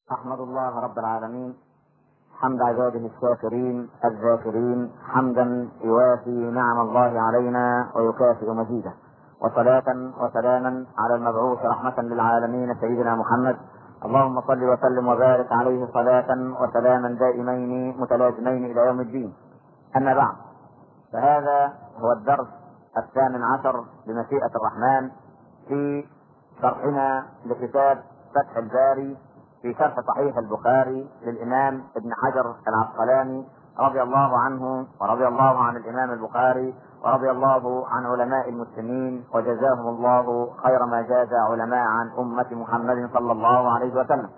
أحمد الله رب العالمين حمد عباده الشاكرين الذاكرين حمدا يوافي نعم الله علينا ويكافئ مزيده، وصلاة وسلاما على المبعوث رحمة للعالمين سيدنا محمد. اللهم صل وسلم وبارك عليه صلاة وسلاما دائمين متلازمين إلى يوم الدين. أما بعد، فهذا هو الدرس 18 بمشيئة الرحمن في شرحنا لكتاب فتح الباري في شرح صحيح البخاري للإمام ابن حجر العسقلاني رضي الله عنه ورضي الله عن الإمام البخاري ورضي الله عن علماء المسلمين وجزاهم الله خير ما جاز علماء عن أمة محمد صلى الله عليه وسلم.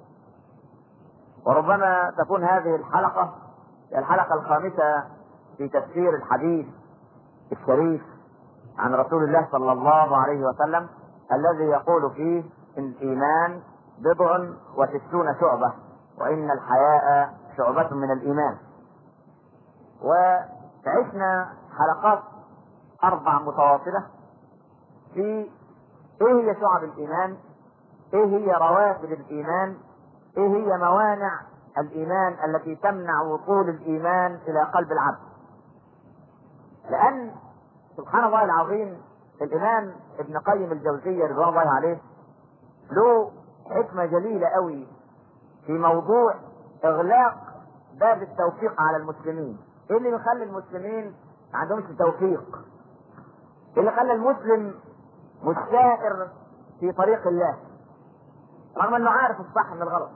وربما تكون هذه الحلقة الخامسة في تفسير الحديث الشريف عن رسول الله صلى الله عليه وسلم الذي يقول فيه إن الإيمان 60 شعبة وإن الحياء شعبة من الإيمان. وعشنا حلقات 4 متواصلة في إيه هي شعب الإيمان، إيه هي رواتب الإيمان، إيه هي موانع الإيمان التي تمنع وصول الإيمان إلى قلب العبد. لأن سبحان الله العظيم الإمام ابن قيم الجوزية رضوان الله عليه له حكمة جليلة قوي في موضوع إغلاق باب التوفيق على المسلمين. إيه اللي يخلي المسلمين ما عندهمش توفيق؟ إيه اللي خلى المسلم مش سائر في طريق الله رغم أنه عارف الصح من الغلط؟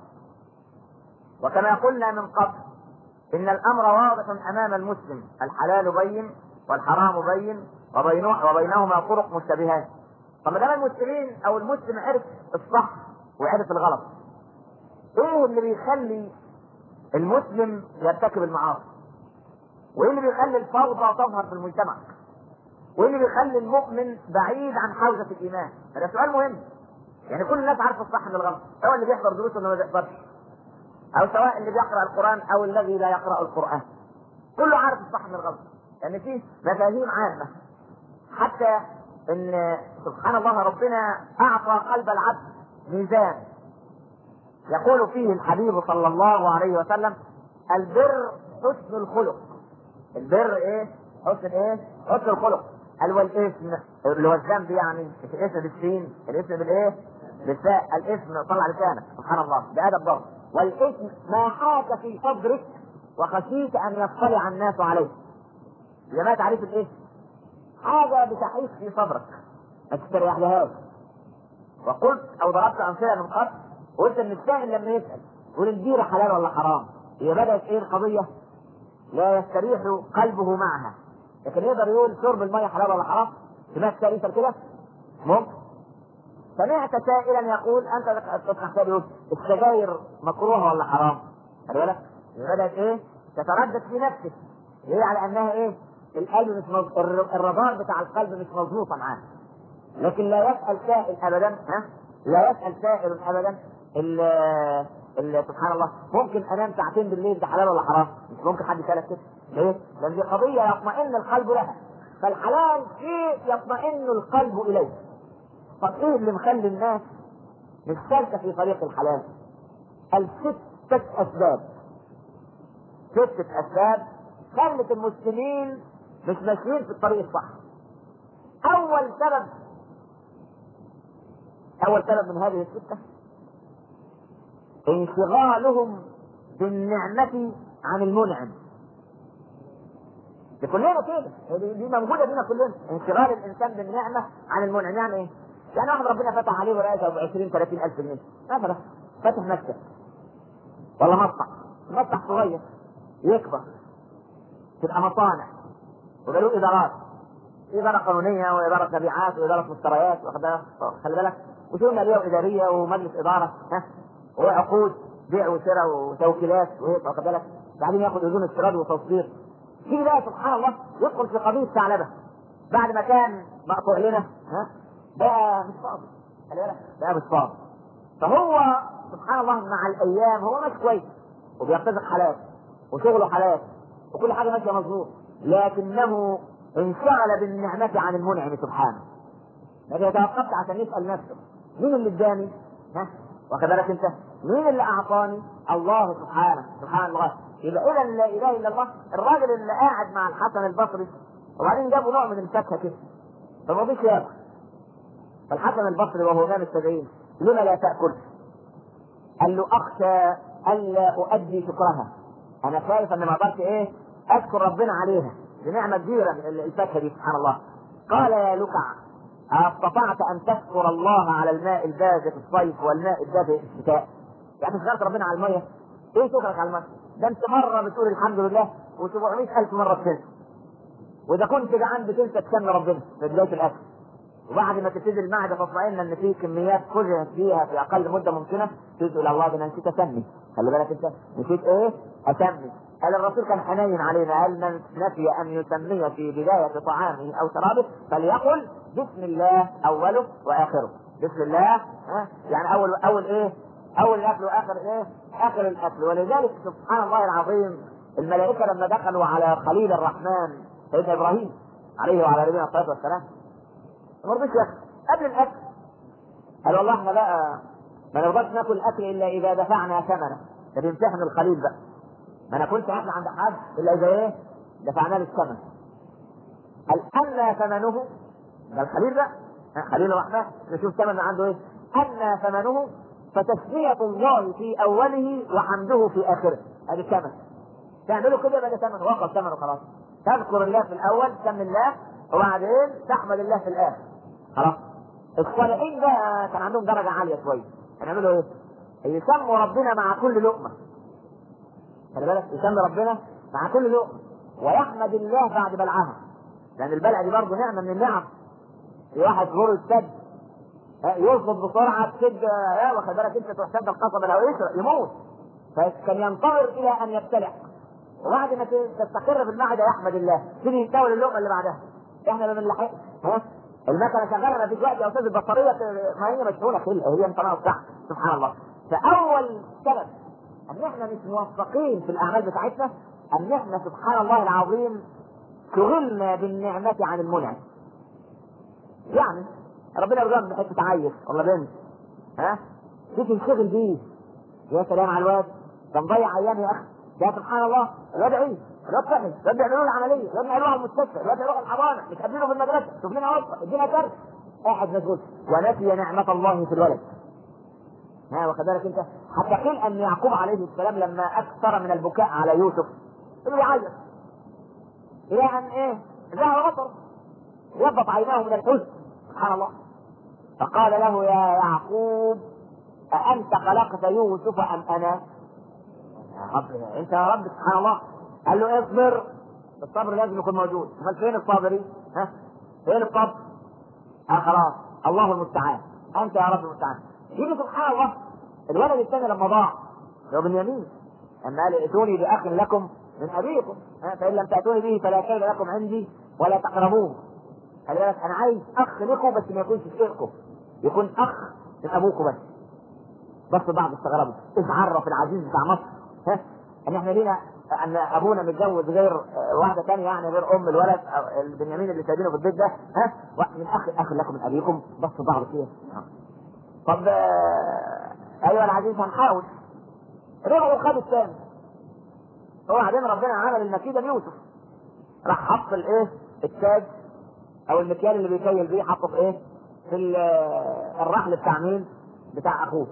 وكما قلنا من قبل إن الأمر واضح أمام المسلم، الحلال بين والحرام بين وبينهما طرق مشتبهات. فما دام المسلمين أو المسلم عرف الصح وعرف الغلط، ايه اللي بيخلي المسلم يرتكب المعاصي؟ وايه اللي بيخلي الفوضى تظهر في المجتمع؟ وايه اللي بيخلي المؤمن بعيد عن حوزة الإيمان؟ هذا سؤال مهم. يعني كل الناس عارفه الصح من الغلط، سواء اللي بيحضر دروس ولا ما بيحضرش، او سواء اللي بيقرأ القرآن او الذي لا يقرأ القرآن، كله عارف الصح من الغلط. لأن يعني فيه مفاهيم عامة، حتى ان سبحان الله ربنا اعطى قلب العبد ميزان يقول فيه الحبيب صلى الله عليه وسلم: البر حسن الخلق. البر ايه؟ حسن الخلق. والاسم اللي هو الذنب، يعني الاسم بالسين، الاسم بالايه؟ بالساء. الاسم طلع لسانك سبحان الله بأدب ضبط. والاسم ما حاك في صدرك وخشيت ان يطلع الناس عليه. يا ما تعريف الاسم؟ حاجه بتحيك في صدرك ما تستريح لهاش. وقلت او ضربت امثله من قبل، قلت ان السائل لما يسال يقول البيره حلال ولا حرام، هي بدات ايه القضيه؟ لا يستريح قلبه معها، لكن يقدر يقول شرب الميه حلال ولا حرام. سمعت سائل يسال كده؟ ممكن. سمعت سائلا يقول انت تسمع سائل يقول السجاير مكروهه ولا حرام؟ خلي بالك بدات ايه؟ تتردد في نفسك، هي على انها ايه؟ القلب مش الرادار بتاع القلب مش مظبوطه معاه. لكن لا يسأل سائل ابدا، لا يسأل سائل ابدا سبحان الله ممكن انام ساعتين بالليل ده حلال ولا حرام؟ مش ممكن حد يسألك كده. ليه؟ لان دي قضيه يطمئن القلب لها. فالحلال شيء يطمئن القلب اليه. طب ايه اللي مخلي الناس مش سالكه في طريق الحلال؟ 6 اسباب. 6 اسباب خلت المسلمين مش ماشيين في الطريق الصح. اول سبب من هذه ال6 انشغالهم بالنعمة عن المنعم. دي كلنا كده، دي موجودة بينا كلنا. انشغال الانسان بالنعمة عن المنعم. يعني ايه؟ يعني واحد ربنا فتح عليه ورقة ب20-30 الف جنيه مثلا، فتح مكتب ولا مطبخ صغير يكبر، تبقى مصانع وقالوا إدارة قانونية وإدارة مبيعات وإدارة مشتريات، خلي بالك، وشؤون مالية وإدارية ومجلس إدارة، وعقود بيع وشراء وتوكيلات، واخد بالك، بعدين ياخد اذون استيراد وتصدير. في بقى سبحان الله يدخل في قضية ثعلبة بعد ما كان مقطوع لنا، بقى مش فاضي، خلي بالك، بقى مش فاضي. فهو سبحان الله مع الأيام هو ماشي كويس وبيرتزق حلال وشغله حلال وكل حاجة ماشية مظبوط، لكنه انشغل بالنعمة عن المنعم سبحانه. لكن توقفت عشان يسأل نفسه مين اللي اداني؟ واخد بالك انت؟ مين اللي اعطاني؟ الله سبحانه. سبحان الله. يبقى اذا لا اله الا الله. الراجل اللي قاعد مع الحسن البصري وبعدين جابوا نوع من الفاكهه كده فما رضيش ياكل. فالحسن البصري وهو امام السبعين لما لا تاكل؟ قال له اخشى الا اؤدي شكرها، انا خايف ان ما اقدرش ايه اذكر ربنا عليها، دي نعمه كبيره الفاكهه دي سبحان الله. قال يا لكع استطعت ان تشكر الله على الماء البارد في الصيف والماء الدافئ في الشتاء؟ يعني شكرت ربنا على الميه؟ ايه شكرك على الميه؟ ده انت مره بتقول الحمد لله و700,000 مره بتنسى، واذا كنت جعان بتنسى تسمي ربنا في بدايه الاكل، وبعد ما تبتدي المعده تطمئن ان في كميات فزعت فيها في اقل مده ممكنه تقول الله ده انا نسيت اسمي. خلي بالك انت نسيت ايه؟ اسمي. قال الرسول كان حنين علينا، قال من نسي ان يسمي في بدايه طعامه او شرابه فليقل بسم الله اوله واخره. بسم الله يعني اول ايه؟ اول الاكل واخر ايه؟ اخر الاكل. ولذلك سبحان الله العظيم الملائكه لما دخلوا على خليل الرحمن سيدنا ابراهيم عليه وعلى نبينا الصلاه والسلام ما رضيش ياكل قبل الاكل. قال والله احنا بقى ما نقدرش ناكل الاكل الا اذا دفعنا ثمنه. ده بيمتحن الخليل بقى، ما ناكلش احنا عند حد الا اذا ايه؟ دفعنا له الثمن. قال اما ثمنه، ده الخليل بقى خليل الرحمن نشوف ثمن عنده ايه. اما ثمنه فتسمية الله في اوله وحمده في اخره. ادي الثمن. تعملوا كده يبقى ده ثمن، وقف ثمنه خلاص. تذكر الله في الاول تسمي الله وبعدين تحمد الله في الاخر خلاص. الصالحين بقى كان عندهم درجه عاليه شويه، هنعملوا ايه؟ يسموا ربنا مع كل لقمه. خلي بالك يسمي ربنا مع كل لقمه ويحمد الله بعد بلعها، لان البلع دي برضه نعمه من النعم. في واحد زور السد يرفض بسرعه تسد واخد بالك انت تروح سد القصبه لو يشرب يموت، فكان ينتظر الى ان يبتلع وبعد ما تستقر في المعده يحمد الله تيجي يتناول اللقمه اللي بعدها. احنا ما بنلحقش المكنه شغاله ما فيش وقت يا استاذ، البطاريه ما هي مشحونه هي انت بتاعها. سبحان الله. فاول سبب ان احنا مش موفقين في الاعمال بتاعتنا ان احنا سبحان الله العظيم شغلنا بالنعمه عن المنعم. يعني ربنا يرزقنا بحته عيل ولا بنت تيجي تشتغل بيه يا سلام على الواد ده مضيع ايام يا اخي. يا سبحان الله الواد عيد، الواد صحي، الواد بيعملوا له العمليه، الواد بيعملوها على المستشفى، الواد بيروح الحضانه، مش قابلينه في المدرسه، شوف لنا وصفه، ادينا كرت. قاعد مشغول ونسي نعمه الله في الولد. واخد بالك انت؟ حتى قيل ان يعقوب عليه السلام لما اكثر من البكاء على يوسف اللي يعيط الى ان ايه؟ ذهب بصره يضبط عيناه من الحزن. سبحان الله. فقال له يا يعقوب أأنت خلقت يوسف أم أنا؟ يا رب أنت يا رب. سبحان الله. قال له اصبر، الصبر لازم يكون موجود. امال فين الصابرين؟ فين الصبر؟ خلاص الله المستعان، أنت يا رب المستعان. يجي سبحان الله الولد الثاني لما ضاع هو بنيامين لما قال ائتوني بأخ لكم من أبيكم فإن لم تأتوني به فلا كيد لكم عندي ولا تقربوه. خلي بالك أنا عايز أخ لكم بس ما يكونش شيخكم، يكون أخ من أبوكم بس بعض استغربوا ايش عرف العزيز بتاع مصر ان احنا لينا ان ابونا متجوز غير واحده ثانيه يعني غير ام الولد البنيامين اللي سايبينه في البيت ده من اخ لكم من ابيكم بس بعض كده. طب ايوه العزيز هنحاول. رجعوا خدوا الثاني وبعدين ربنا عمل المكيده ليوسف راح حط الايه التاج او المكيال اللي بيكيل بيه حطه في ايه في الرحل بتاع مين؟ بتاع اخوه.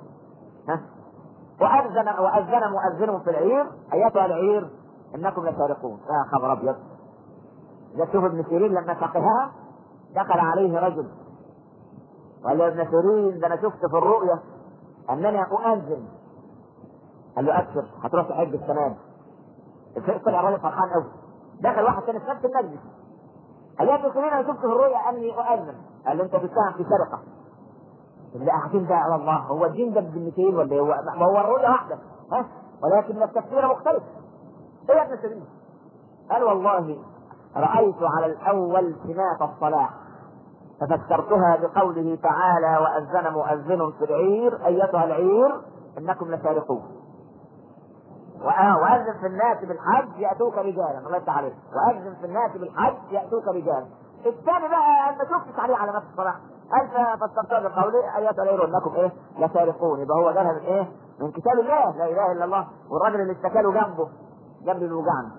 وأذن مؤذن في العير أيتها العير إنكم لسارقون. يا خبر أبيض. إذا تشوف ابن سيرين لما فقهها دخل عليه رجل وقال له يا ابن سيرين ده أنا شفت في الرؤيا أنني أؤذن. قال له أبشر هتروح تحج السنة دي. طلع الراجل فرحان قوي. دخل واحد ثاني في نفس المجلس قال له يا ابن سيرين أنا شفت في الرؤيا أني أؤذن. قال له أنت بتتهم في سرقة. اللي قاعدين ده على الله هو الدين ده بجنتين ولا هو ما هو الرؤيا واحده ولكن التفسير مختلف. ايه يا ابن سيرين؟ قال والله رايت على الاول سمات الصلاح ففسرتها بقوله تعالى واذن مؤذن في العير ايتها العير انكم لسارقون. واذن في الناس بالحج ياتوك رجالا. الله يفتح عليك. واذن في الناس بالحج ياتوك رجالا. الثاني بقى ما شفتش عليه علامات الصلاح قال فاستبطأ بقوله ايات غير انكم ايه لسارقون. يبقى هو جابها من ايه؟ من كتاب الله لا اله الا الله. والراجل اللي اشتكى له جنب الوجعنا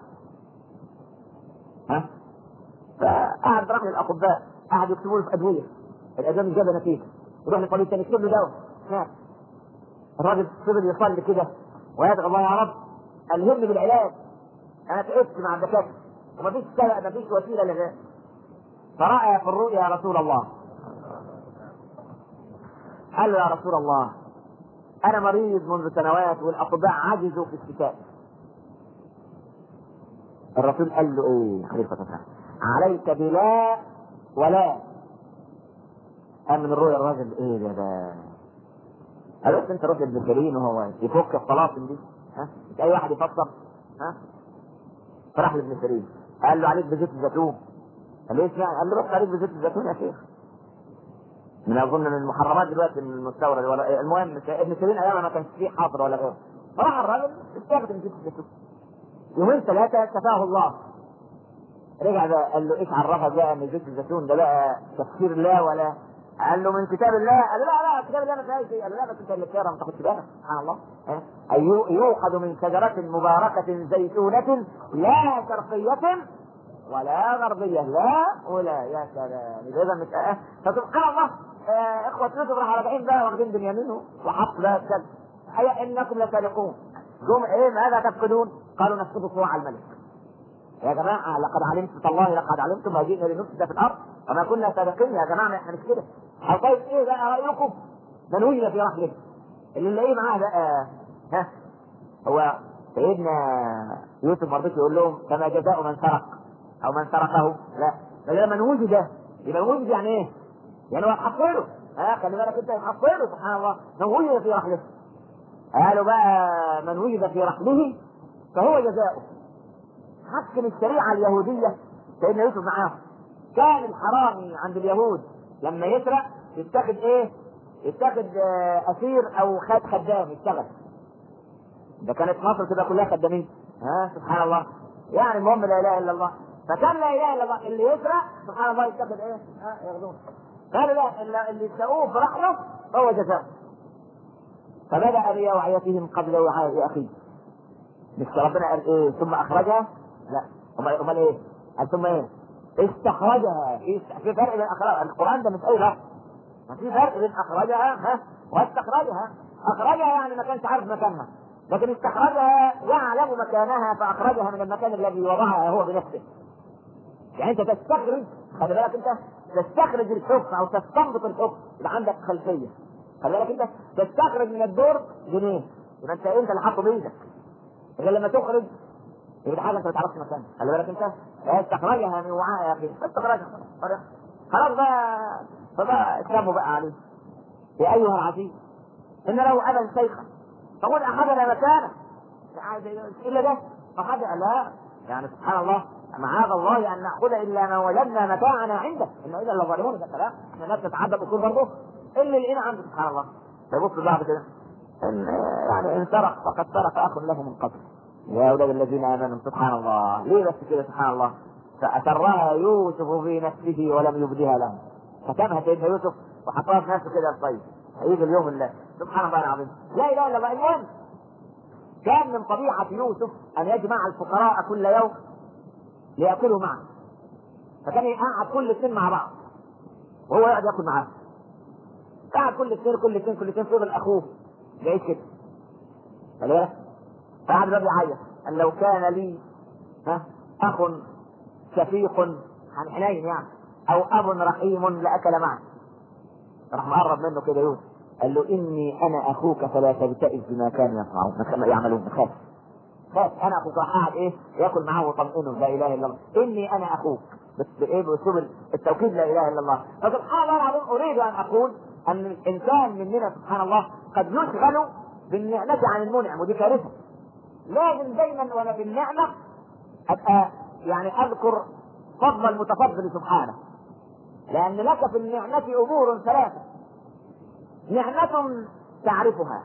ها، فقعد راح للاطباء قعد يكتبوا له في ادويه، الادويه مش جايبه نتيجه، يروح لطبيب تاني يكتب له دواء مات. الراجل فضل يصلي كده ويدعو الله يا رب الهمني بالعلاج، انا تعبت مع الدكاتره ومفيش سبب مفيش وسيله للعلاج. فرأى في الرؤيا يا رسول الله، قال له يا رسول الله انا مريض منذ سنوات والاطباء عجزوا في الشفاء. الرسول قال له ايه عليه الصلاه والسلام؟ عليك بلا ولا. قام من الرؤيا الراجل ايه ده قال انت روح للبشرين وهو يفك الطلاسم دي ها، مش اي واحد يفكر ها. فراح لابن سيرين قال له عليك بزيت الزيتون. قال له ايش يعني؟ قال له روح عليك بزيت الزيتون يا شيخ. من اظن من المحرمات دلوقتي من المستورد ولا المهم ابن سيرين ايام ما كانش فيه حاضر ولا غيره. فراح الراجل استخدم زيت الزيتون يومين ثلاثه شفاه الله. رجع بقى قال له ايش عرفك بقى ان زيت الزيتون ده بقى تفسير لا ولا؟ قال له من كتاب الله. قال له لا كتاب الله ما فيهاش شيء. قال له لا بس انت اللي بتقرا ما تاخدش بالك سبحان الله. يوقد من شجرة مباركة زيتونة لا شرقية ولا غربية لا ولا. يا سلام اذا مش فسبحان الله. اخوة يوسف راح 40 بقى واخدين بنيامينه وحط بقى السد هيا انكم لسارقون. جم ايه ماذا تفقدون؟ قالوا نفقد صواع الملك. يا جماعة لقد علمت الله لقد علمتم ما جئنا لنفسد في الارض وما كنا سابقين. يا جماعة احنا مش كده. طيب ايه بقى رايكم؟ من وجد في رحله اللي نلاقيه معاه بقى ها. هو سيدنا يوسف ما رضيش يقول لهم كما جزاء من سرق او من سرقه، لا بل من وجد. يبقى وجد يعني ايه؟ يعني هو يتحصله خلي بالك انت يتحصله سبحان الله. من وجد في رحله قالوا بقى من وجد في رحله فهو جزاؤه. حكم الشريعة اليهودية سيدنا يوسف معاهم. كان الحرامي عند اليهود لما يسرق يتاخد ايه؟ يتاخد اسير او خدام يشتغل. ده كانت مصر كده كلها خدامين سبحان الله. يعني المهم لا اله الا الله. فكان لا اله الا الله اللي يسرق سبحان الله يتاخد ايه؟ ياخذوه. قالوا لا اللي يسرقوه في رحله هو جزاء. فبدأ بأوعيتهم قبل وعاء اخيه. مش ربنا قال ايه ثم اخرجها؟ لا امال ايه؟ قال ثم ايه؟ استخرجها. في فرق بين اخراج القران ده مش اي لفظ. ما في فرق بين اخرجها واستخرجها. اخرجها يعني ما كانش عارف مكانها، لكن استخرجها يعلم مكانها فاخرجها من المكان الذي وضعها هو بنفسه. يعني انت تستخرج، خلي بالك انت تستخرج الحكم او تستنبط الحكم يبقى عندك خلفيه. خلي بالك انت تستخرج من الدور جنيه يبقى انت اللي حاطه بايدك. غير لما تخرج يبقى حاجه انت ما تعرفش مكانها. خلي بالك انت استخرجها من وعاء يا اخي استخرجها خلاص بقى اسلامه بقى عليه. يا ايها العزيز ان له ابا شيخا فقل اخذنا مكانه الا ده فقد لا. يعني سبحان الله معاذ الله ان ناخذ الا ما وجدنا متاعنا عنده انه اذا لظالمون. ده كلام احنا ناس نتعدى اصول برضه اللي لقينا عنده سبحان الله. فيبص بعض كده يعني ان سرق فقد سرق اخ له من قبل. يا اولاد الذين امنوا سبحان الله. ليه بس كده سبحان الله؟ فأسرها يوسف في نفسه ولم يبدها له. ختمها سيدنا يوسف وحطها في نفسه كده الطيب. هيجي اليوم الله سبحان الله العظيم لا اله الا الله. المهم كان من طبيعة يوسف ان يجمع الفقراء كل يوم ليأكلوا معه. فكان يقعد كل اثنين مع بعض وهو يقعد ياكل معاه. قعد كل اثنين فضل اخوه جاي كده خلاص. فقعد بقى يعيط ان لو كان لي اخ شفيق عن حنين يعني او اب رحيم لاكل معه. راح مقرب منه كده يوسف قال له اني انا اخوك فلا تبتئس بما كانوا يعملون. خاف انا اخوك. راح قاعد ايه ياكل معاه وطمئنه لا اله الا الله. اني انا اخوك بس بايه؟ باسلوب التوكيد لا اله الا الله. فسبحان الله العظيم اريد ان اقول ان الانسان مننا سبحان الله قد يشغل بالنعمه عن المنعم ودي كارثه. لازم دايما وانا بالنعمه ابقى يعني اذكر فضل المتفضل سبحانه. لان لك في النعمه امور ثلاثه: نعمه تعرفها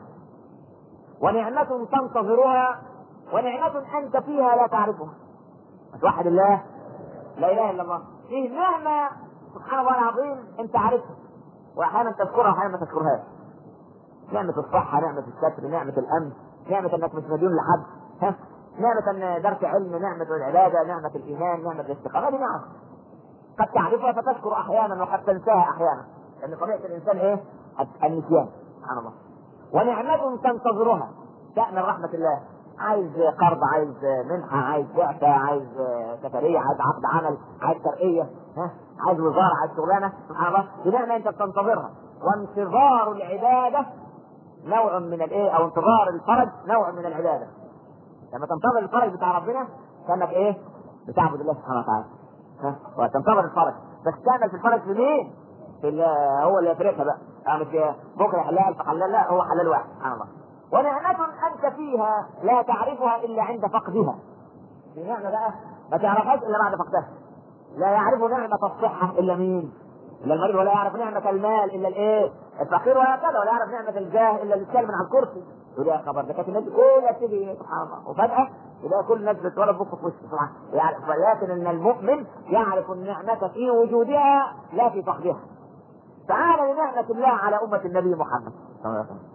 ونعمه تنتظرها ونعمه انت فيها لا تعرفها. توحد الله لا اله الا الله. فيه نعمه سبحان الله العظيم انت عارفها واحيانا تذكرها واحيانا ما تذكرهاش. نعمة الصحة، نعمة الستر، نعمة الامن، نعمة انك مش مديون لحد، نعمة ان درس علم، نعمة العبادة، نعمة الايمان، نعمة الاستقامة. دي نعم قد تعرفها فتذكر احيانا وقد تنساها احيانا، لان طبيعة الانسان ايه؟ النسيان سبحان الله. ونعمة تنتظرها شأن رحمة الله، عايز قرض، عايز منحة، عايز بعثة، عايز سفرية، عايز عقد عمل، عايز ترقية، عايز وزارة، عايز شغلانة، سبحان الله. دي نعمة انت بتنتظرها. وانتظار العبادة نوع من الايه، او انتظار الفرج نوع من العبادة. لما تنتظر الفرج بتاع ربنا كانك ايه؟ بتعبد الله سبحانه وتعالى. وتنتظر الفرج، بس تعمل في الفرج في مين؟ هو اللي يفرقها بقى، مش بكره حلال فحلال، لا هو حلال واحد سبحان الله. ونعمة انت فيها لا تعرفها الا عند فقدها. دي نعمة بقى ما تعرفهاش الا بعد فقدها. لا يعرف نعمة الصحة الا مين؟ الا المريض. ولا يعرف نعمة المال الا الايه؟ الفقير. وهكذا. ولا يعرف نعمة الجاه الا اللي اتكلم من على الكرسي. يقول يا خبر ده كانت الناس كلها تيجي سبحان الله، وفجأة يلاقي كل الناس بتولد بق في وشه سبحان الله. يعرف، ولكن ان المؤمن يعرف النعمة في وجودها لا في فقدها. تعالى لنعمة الله على أمة النبي محمد صلى الله عليه وسلم.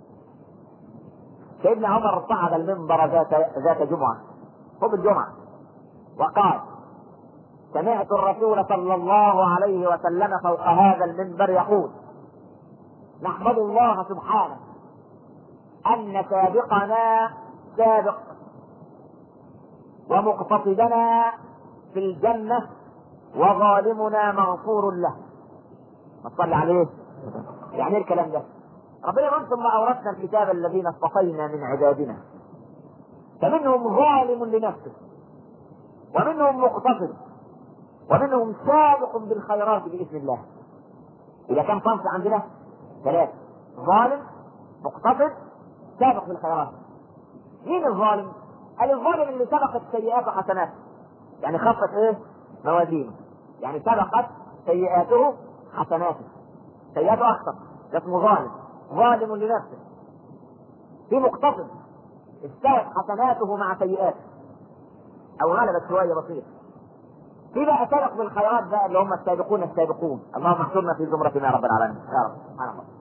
سيدنا عمر صعد المنبر ذات جمعة، خطبة الجمعة، وقال: سمعت الرسول صلى الله عليه وسلم فوق هذا المنبر يقول: نحمد الله سبحانه أن سابقنا سابق ومقتصدنا في الجنة وظالمنا مغفور له. ما تصلي عليه. يعني ايه الكلام ده؟ ربنا يقول: ثم أورثنا الكتاب الذين اصطفينا من عبادنا فمنهم ظالم لنفسه ومنهم مقتصد ومنهم سابق بالخيرات بإذن الله. إذا كان صنف عندنا ثلاثة: ظالم، مقتصد، سابق بالخيرات. مين الظالم؟ قال: الظالم اللي سبقت سيئاته حسناته، يعني خفت ايه؟ موازينه، يعني سبقت سيئاته حسناته، سيئاته اخطر، ده اسمه ظالم، ظالم لنفسه. في مقتصد استوت حسناته مع سيئاته او غلبت شويه بسيط. في بقى سابق بالخيرات بقى اللي هم السابقون السابقون. اللهم احشرنا في زمرتنا يا رب العالمين يا رب سبحان الله.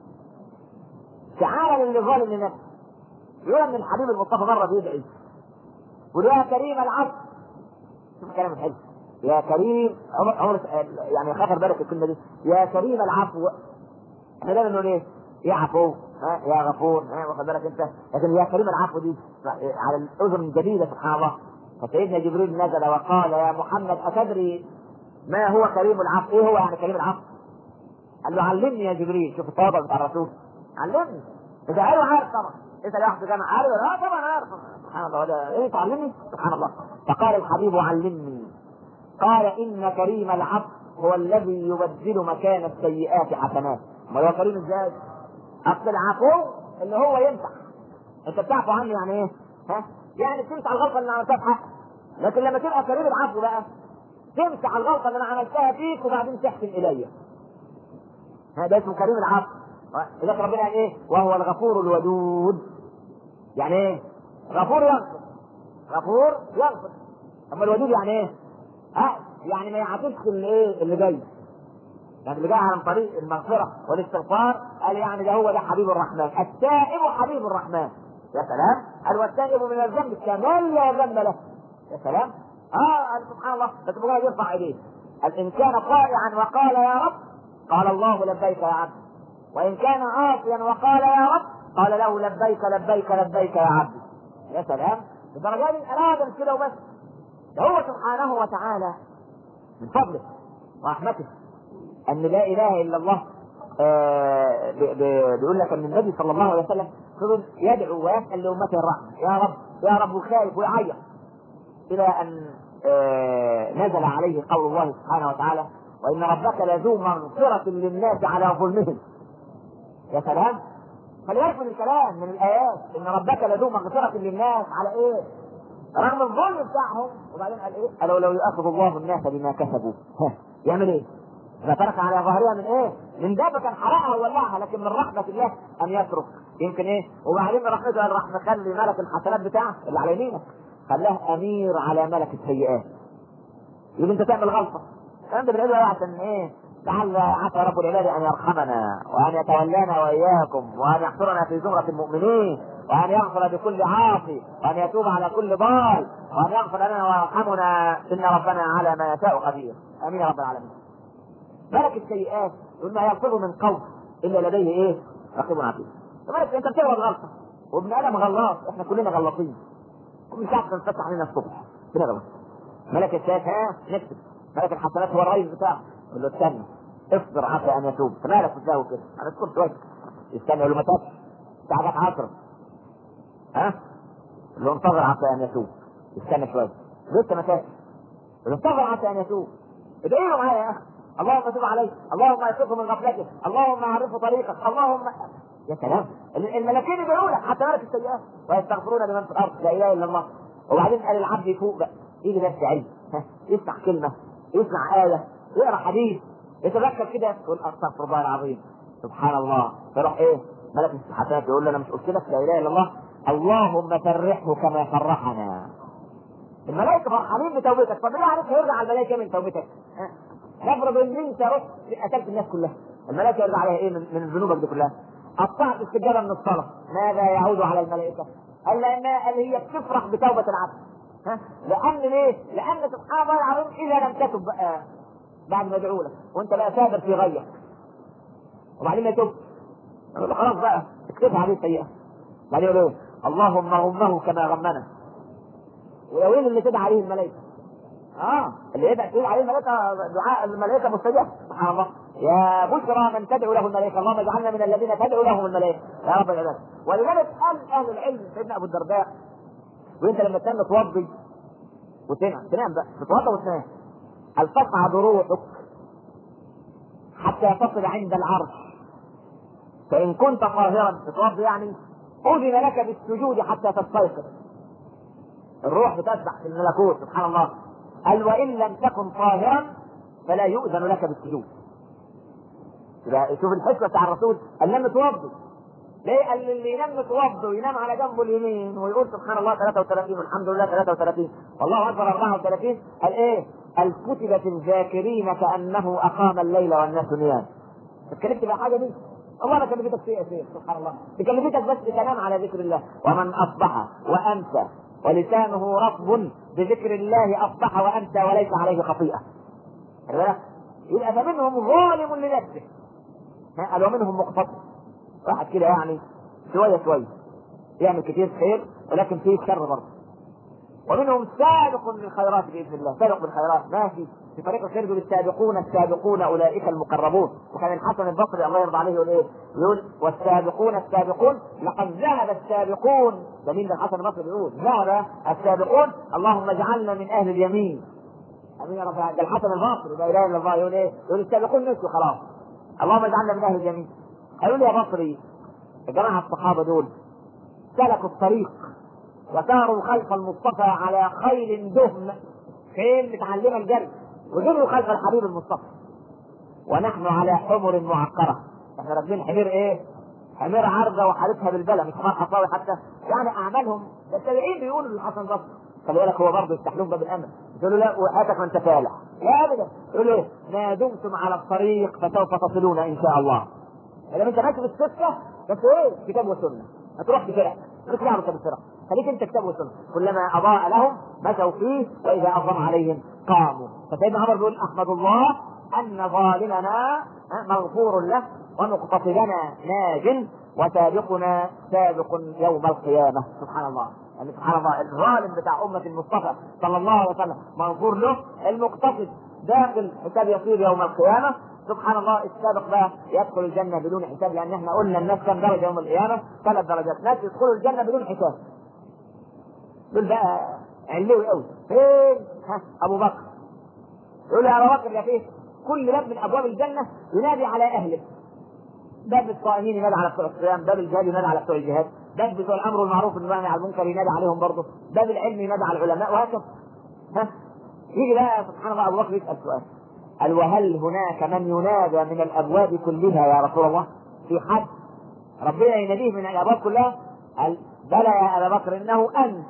تعالى للظالم لنفسه. يقول ان الحبيب المصطفى مره بيدعي يقول: يا كريم العفو. شوف الكلام الحلو، يا كريم. عمر يعني خطر بالك الكلمه دي، يا كريم العفو. احنا دايما نقول ايه؟ يا عفو، يا غفور، واخد بالك انت. لكن يا كريم العفو دي على الاذن الجديده سبحان الله. فسيدنا جبريل نزل وقال: يا محمد أتدري ما هو كريم العفو؟ ايه هو يعني كريم العفو؟ قال له: علمني يا جبريل. شوف التواضع بتاع الرسول، علمني. انت ايوه عارف طبعا، انت لوحدك كمان عارف. اه طبعا عارف سبحان الله. ده ايه تعلمني سبحان الله. فقال الحبيب: علمني. قال: ان كريم العفو هو الذي يبدل مكان السيئات حسنات. ما هو كريم ازاي؟ اصل العفو اللي هو ينفع. انت بتعفو عني يعني ايه؟ يعني تمسح الغلطه اللي عملتها في حقك. لكن لما تبقى كريم العفو بقى تمسح الغلطه اللي انا عملتها فيك وبعدين تحسن الي. هذا اسمه كريم العفو. لذلك ربنا قال ايه؟ وهو الغفور الودود. يعني ايه؟ غفور يغفر، غفور يغفر. اما الودود يعني ايه؟ يعني ما يعطيش اللي جاي، يعني اللي جاي عن طريق المغفره والاستغفار. قال يعني ده حبيب الرحمن، التائب حبيب الرحمن. يا سلام. قال: والتائب من الذنب كمن لا ذنب له. يا سلام. قال سبحان الله. بس مجرد يرفع ايديه. قال: ان كان طائعا وقال يا رب قال الله لبيك يا عبد، وان كان عاصيا وقال يا رب قال له لبيك لبيك لبيك يا عبد. يا سلام. الدرجات الادم كده وبس. ده هو سبحانه وتعالى من فضله ورحمته ان لا اله الا الله. بيقول لك ان النبي صلى الله عليه وسلم يدعو ويسال لامته الرحمه: يا رب يا رب، وخايف ويعيط، الى ان نزل عليه قول الله سبحانه وتعالى: وان ربك لذو مغفره للناس على ظلمهم. يا سلام. فليعرف من الكلام من الايات ان ربك لذو مغفره للناس على ايه؟ رغم الظلم بتاعهم. وبعدين قال ايه؟ قالوا: لو يؤاخذ الله الناس بما كسبوا يعمل ايه؟ ما ترك على ظهرها من ايه؟ من دابه كان حرقها وولعها، لكن من رحمه الله ان يترك. يمكن ايه؟ وبعدين من رحمته قال: راح مخلي ملك الحسنات بتاعه اللي على يمينك خلاه امير على ملك السيئات. يقول انت تعمل غلطه، انت بتعملها عشان ايه؟ لعل عسى رب العباد ان يرحمنا وان يتولانا واياكم وان يحشرنا في زمرة المؤمنين وان يغفر لكل عاصي وان يتوب على كل ضال وان يغفر لنا ويرحمنا ان ربنا على ما يشاء قدير. امين يا رب العالمين. ملك السيئات يقول ما يلفظ من قول الا لديه ايه؟ رقيب عتيد. ملك انت بتغلط غلطه وابن ادم غلط، احنا كلنا غلطين ومش عارف نفتح علينا الصبح بنغلط. ملك السيئات نكتب، ملك الحسنات هو الرئيس بتاعه يقول له استنى اصبر عسى ان يتوب. فمالك بتزاوي كده؟ انا اذكر شويه يستنى يقول له ما تابش ساعتك 10 يقول له انتظر عسى ان يتوب. يستنى شويه لسه ما تابش يقول له انتظر عسى ان يتوب. ادعي له معايا يا اخي، اللهم تب عليه، اللهم يفقه من غفلته، اللهم اعرفه طريقك، اللهم يا سلام. الملكين يدعوا لك حتى ملك السيئات ويستغفرون لمن في الارض لا اله الا الله. وبعدين قال العبد يفوق بقى يجي بس علم يسمع كلمه يسمع ايه يقرا حديث يتذكر كده يقول استغفر الله العظيم سبحان الله. فيروح ايه ملك الحسنات يقول له انا مش قلت لك لا اله الا الله؟ اللهم فرحه كما فرحنا. الملائكه فرحانين بتوبتك، فبالله عليك هيرجع الملائكه من توبتك؟ نفرض ان انت رحت قتلت الناس كلها، الملائكه يرجع عليها ايه من ذنوبك دي كلها؟ قطعت السجاده من الصلاه، ماذا يعود على الملائكه؟ قال لانها هي بتفرح بتوبه العبد. لان ليه؟ لان سبحان الله العظيم اذا لم تتب بقى بعد ما يدعو لك وانت بقى سابر في غيك وبعدين ما تب خلاص بقى اكتبها عليه سيئه. بعدين يقول ايه؟ اللهم غمه كما غمنا. ويوين اللي تدعى عليه الملائكه؟ اللي يدعى عليه الملائكه دعاء الملائكه مستجاب سبحان الله. يا بشرى من تدعو له الملائكه، اللهم اجعلنا من الذين تدعو لهم الملائكه يا رب العباد. ولذلك قال اهل العلم سيدنا ابو الدرداء وانت لما تنام توضي تنام بقى تتوضا وتنام تصعد روحك حتى تصل عند العرش، فان كنت طاهرا تتوضا يعني اذن لك بالسجود حتى تستيقظ. الروح بتسبح في الملكوت سبحان الله. قال وان لم تكن طاهرا فلا يؤذن لك بالسجود. شوف الحكمه بتاع الرسول قال لما توضي ليه؟ قال اللي ينام متوضي وينام على جنبه اليمين ويقول سبحان الله 33 والحمد لله 33 والله اكبر 34 قال ايه؟ قال كتبت الذاكرين كانه اقام الليل والناس نيام. اتكلمت بقى حاجه دي؟ الله ما كلفتك فيها يا شيخ سبحان الله، تكلفتك بس تنام على ذكر الله. ومن اصبح وامسى ولسانه رطب بذكر الله اصبح وامسى وليس عليه خطيئه. يبقى فمنهم ظالم لنفسه قال ومنهم مقتصد، واحد كده يعني شويه شويه يعمل كتير خير ولكن فيه شر برضه. ومنهم سابق للخيرات باذن الله، سابق بالخيرات ماشي في طريق الخير. دول السابقون السابقون اولئك المقربون. وكان الحسن البصري الله يرضى عليه يقول ايه؟ يقول والسابقون السابقون لقد ذهب السابقون. ده مين ده؟ الحسن البصري بيقول ذهب السابقون اللهم اجعلنا من اهل اليمين. امين يا رب. ده الحسن البصري لا اله الا الله يقول ايه؟ يقول السابقون نسوا خلاص اللهم اجعلنا من اهل اليمين. قالوا لي يا بصري الجماعه الصحابه دول سلكوا الطريق وساروا خلف المصطفى على خيل دهم خيل متعلمه الجري وجروا خلف الحبيب المصطفى، ونحن على حمر معقره. احنا راكبين حمير ايه؟ حمير عرضه وحالتها بالبلة مش حمار حصاوي حتى. يعني اعمالهم التابعين بيقولوا للحسن البصري خلي بالك هو برضه يفتح لهم باب الامل. يقولوا لا وحياتك ما انت فالح لا ابدا. يقولوا ايه؟ ما دمتم على الطريق فسوف تصلون ان شاء الله. لما انت ماشي بالسكه بس ايه؟ كتاب وسنه. هتروح بفرق مش يعرف بالفرق، خليك انت كتاب وسنه. كلما اضاء لهم مشوا فيه واذا اظلم عليهم قاموا. فسيدنا عمر بيقول احمد الله ان ظالمنا مغفور له ومقتصدنا ناج وسابقنا سابق يوم القيامه. سبحان الله. يعني سبحان الله الظالم بتاع امه المصطفى صلى الله عليه وسلم مغفور له، المقتصد داخل حساب يصير يوم القيامه. سبحان الله السابق بقى يدخل الجنه بدون حساب، لان احنا قلنا الناس كم درجه يوم القيامه؟ 3 درجات. ناس يدخلوا الجنه بدون حساب دول بقى علوي قوي. فين؟ ابو بكر يقول يا ابو بكر يا فيه كل باب من ابواب الجنه ينادي على اهله. باب الصائمين ينادي على بتوع الصيام، باب الجهاد ينادي على بتوع الجهاد، باب بتوع الامر والمعروف والنهي عن المنكر ينادي عليهم برضه، باب العلم ينادي على العلماء وهكذا. يجي بقى سبحان الله ابو بكر يسال سؤال قال وهل هناك من ينادى من الابواب كلها يا رسول الله؟ في حد ربنا يناديه من الابواب كلها؟ قال بلى يا ابا بكر انه انت.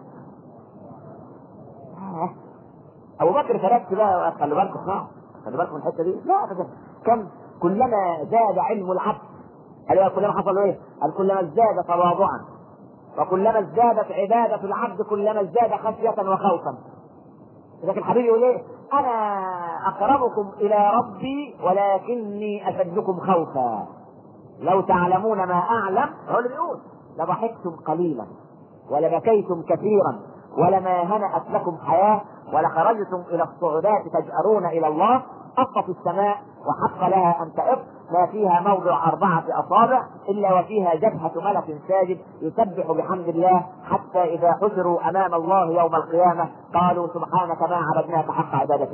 ابو بكر فرقت بقى خلي بالكم من الحته دي. لا كم كلما زاد علم العبد، قال كلما حصل ايه؟ قال كلما ازداد تواضعا، وكلما ازدادت عبادة العبد كلما ازداد خشية وخوفا. لكن الحبيب يقول ايه؟ انا اقربكم الى ربي ولكني اشدكم خوفا، لو تعلمون ما اعلم، هو اللي بيقول، لضحكتم قليلا ولبكيتم كثيرا ولما هنأت لكم حياة ولخرجتم الى الصعودات تجأرون الى الله. أطت السماء وحق لها ان تئط، ما فيها موضع 4 أصابع الا وفيها جبهة ملك ساجد يسبح بحمد الله، حتى اذا حشروا امام الله يوم القيامة قالوا سبحانك ما عبدناك حق عبادتك.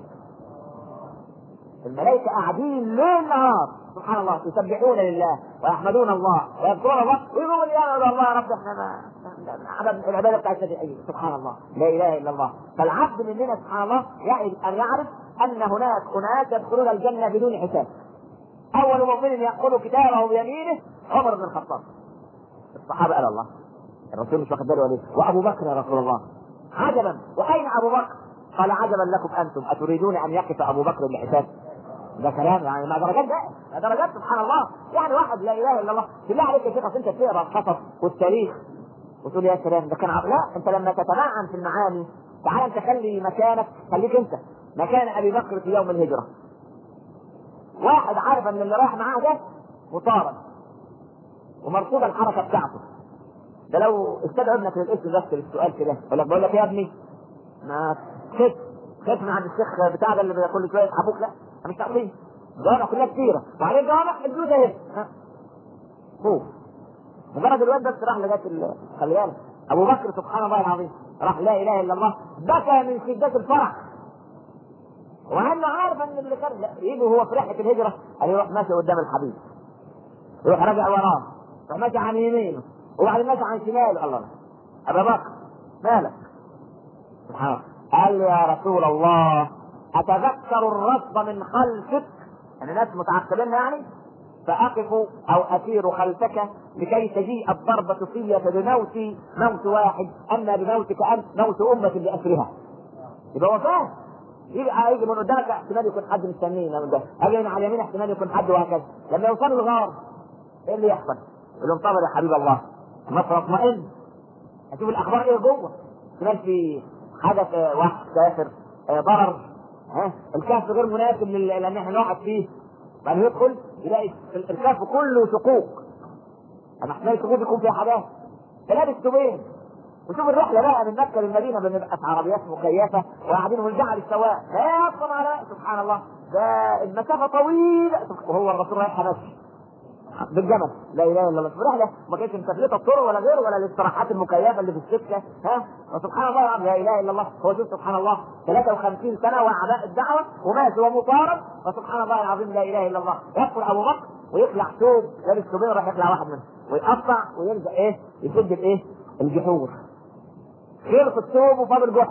الملائكة قاعدين ليل نهار سبحان الله يسبحون لله ويحمدون الله ويذكرون الله ويقولون يا الله يا رب احنا ما عبد العباده بتاعتنا دي. سبحان الله لا اله الا الله. فالعبد مننا سبحان الله يجب ان يعرف ان هناك اناس يدخلون الجنه بدون حساب. اول مؤمن ياخذ كتابه بيمينه عمر بن الخطاب. الصحابه قال الله الرسول مش واخد باله وليه؟ وابو بكر يا رسول الله. عجبا واين ابو بكر؟ قال عجبا لكم انتم اتريدون ان يقف ابو بكر بحساب؟ ده كلام يعني مع درجات بقى، مع درجات سبحان الله. يعني واحد لا اله الا الله. بالله عليك يا شيخ اصل انت بتقرا القصص والتاريخ وتقول يا سلام ده كان لا، انت لما تتمعن في المعاني تعال انت خلي مكانك، خليك انت مكان ابي بكر في يوم الهجره. واحد عارف ان اللي رايح معاه ده مطارد ومرصوده الحركه بتاعته، ده لو استدعى ابنك للاسم بس للسؤال كده يقول لك بقول لك يا ابني ما خف من عند الشيخ بتاع ده اللي كل شويه يسحبوك، لا مش تعطيه جوامع كلها كثيره وعليه جوامع الجوزه اهي خوف. مجرد الواد بس راح لغايه خلي بالك ابو بكر سبحان الله العظيم راح لا اله الا الله بكى من شده الفرح، وانه عارف ان اللي كان يجي هو في رحله الهجره قال يروح ماشي قدام الحبيب يروح راجع وراه يروح ماشي عن يمينه وبعدين ماشي عن شماله. الله ابو بكر مالك؟ سبحان الله. قال يا رسول الله اتذكر الرصد من خلفك، يعني ناس متعقبين يعني، فاقف او اسير خلفك لكي تجيء الضربة في بموتي موت واحد، اما بموتك انت موت امة باسرها. يبقى هو فاهم يجي من قدامك احتمال يكون حد مستنيه من ده، اجي من على اليمين احتمال يكون حد، وهكذا. لما يوصلوا الغار ايه اللي يحصل؟ يقول لهم طبعا يا حبيب الله مصر اطمئن اشوف الاخبار ايه جوه، احتمال في حدث واحد كافر ضرر الكهف غير مناسب لان احنا نقعد فيه، بعد يدخل يلاقي الكهف كله شقوق، اما احتمال شقوق يكون فيها حدث فلابس ثوبين. وشوف الرحله بقى من مكه للمدينه بنبقى في عربيات مكيفه وقاعدين ونجعل السواق لا يصبر على سبحان الله ده المسافه طويله وهو الرسول رايح ماشي بالجمل لا اله الا الله. في رحله ما كانتش مكلفه الطرق ولا غيره ولا الاستراحات المكيفه اللي في السكه وسبحان الله لا اله الا الله. هو شوف سبحان الله 53 سنه واعباء الدعوه وماشي ومطارد وسبحان الله العظيم لا اله الا الله. يدخل ابو بكر ويخلع ثوب لابس ثوبين وراح يخلع واحد منهم ويقطع ويرجع يسد الجحور خلق الثوب وفاضل جحر.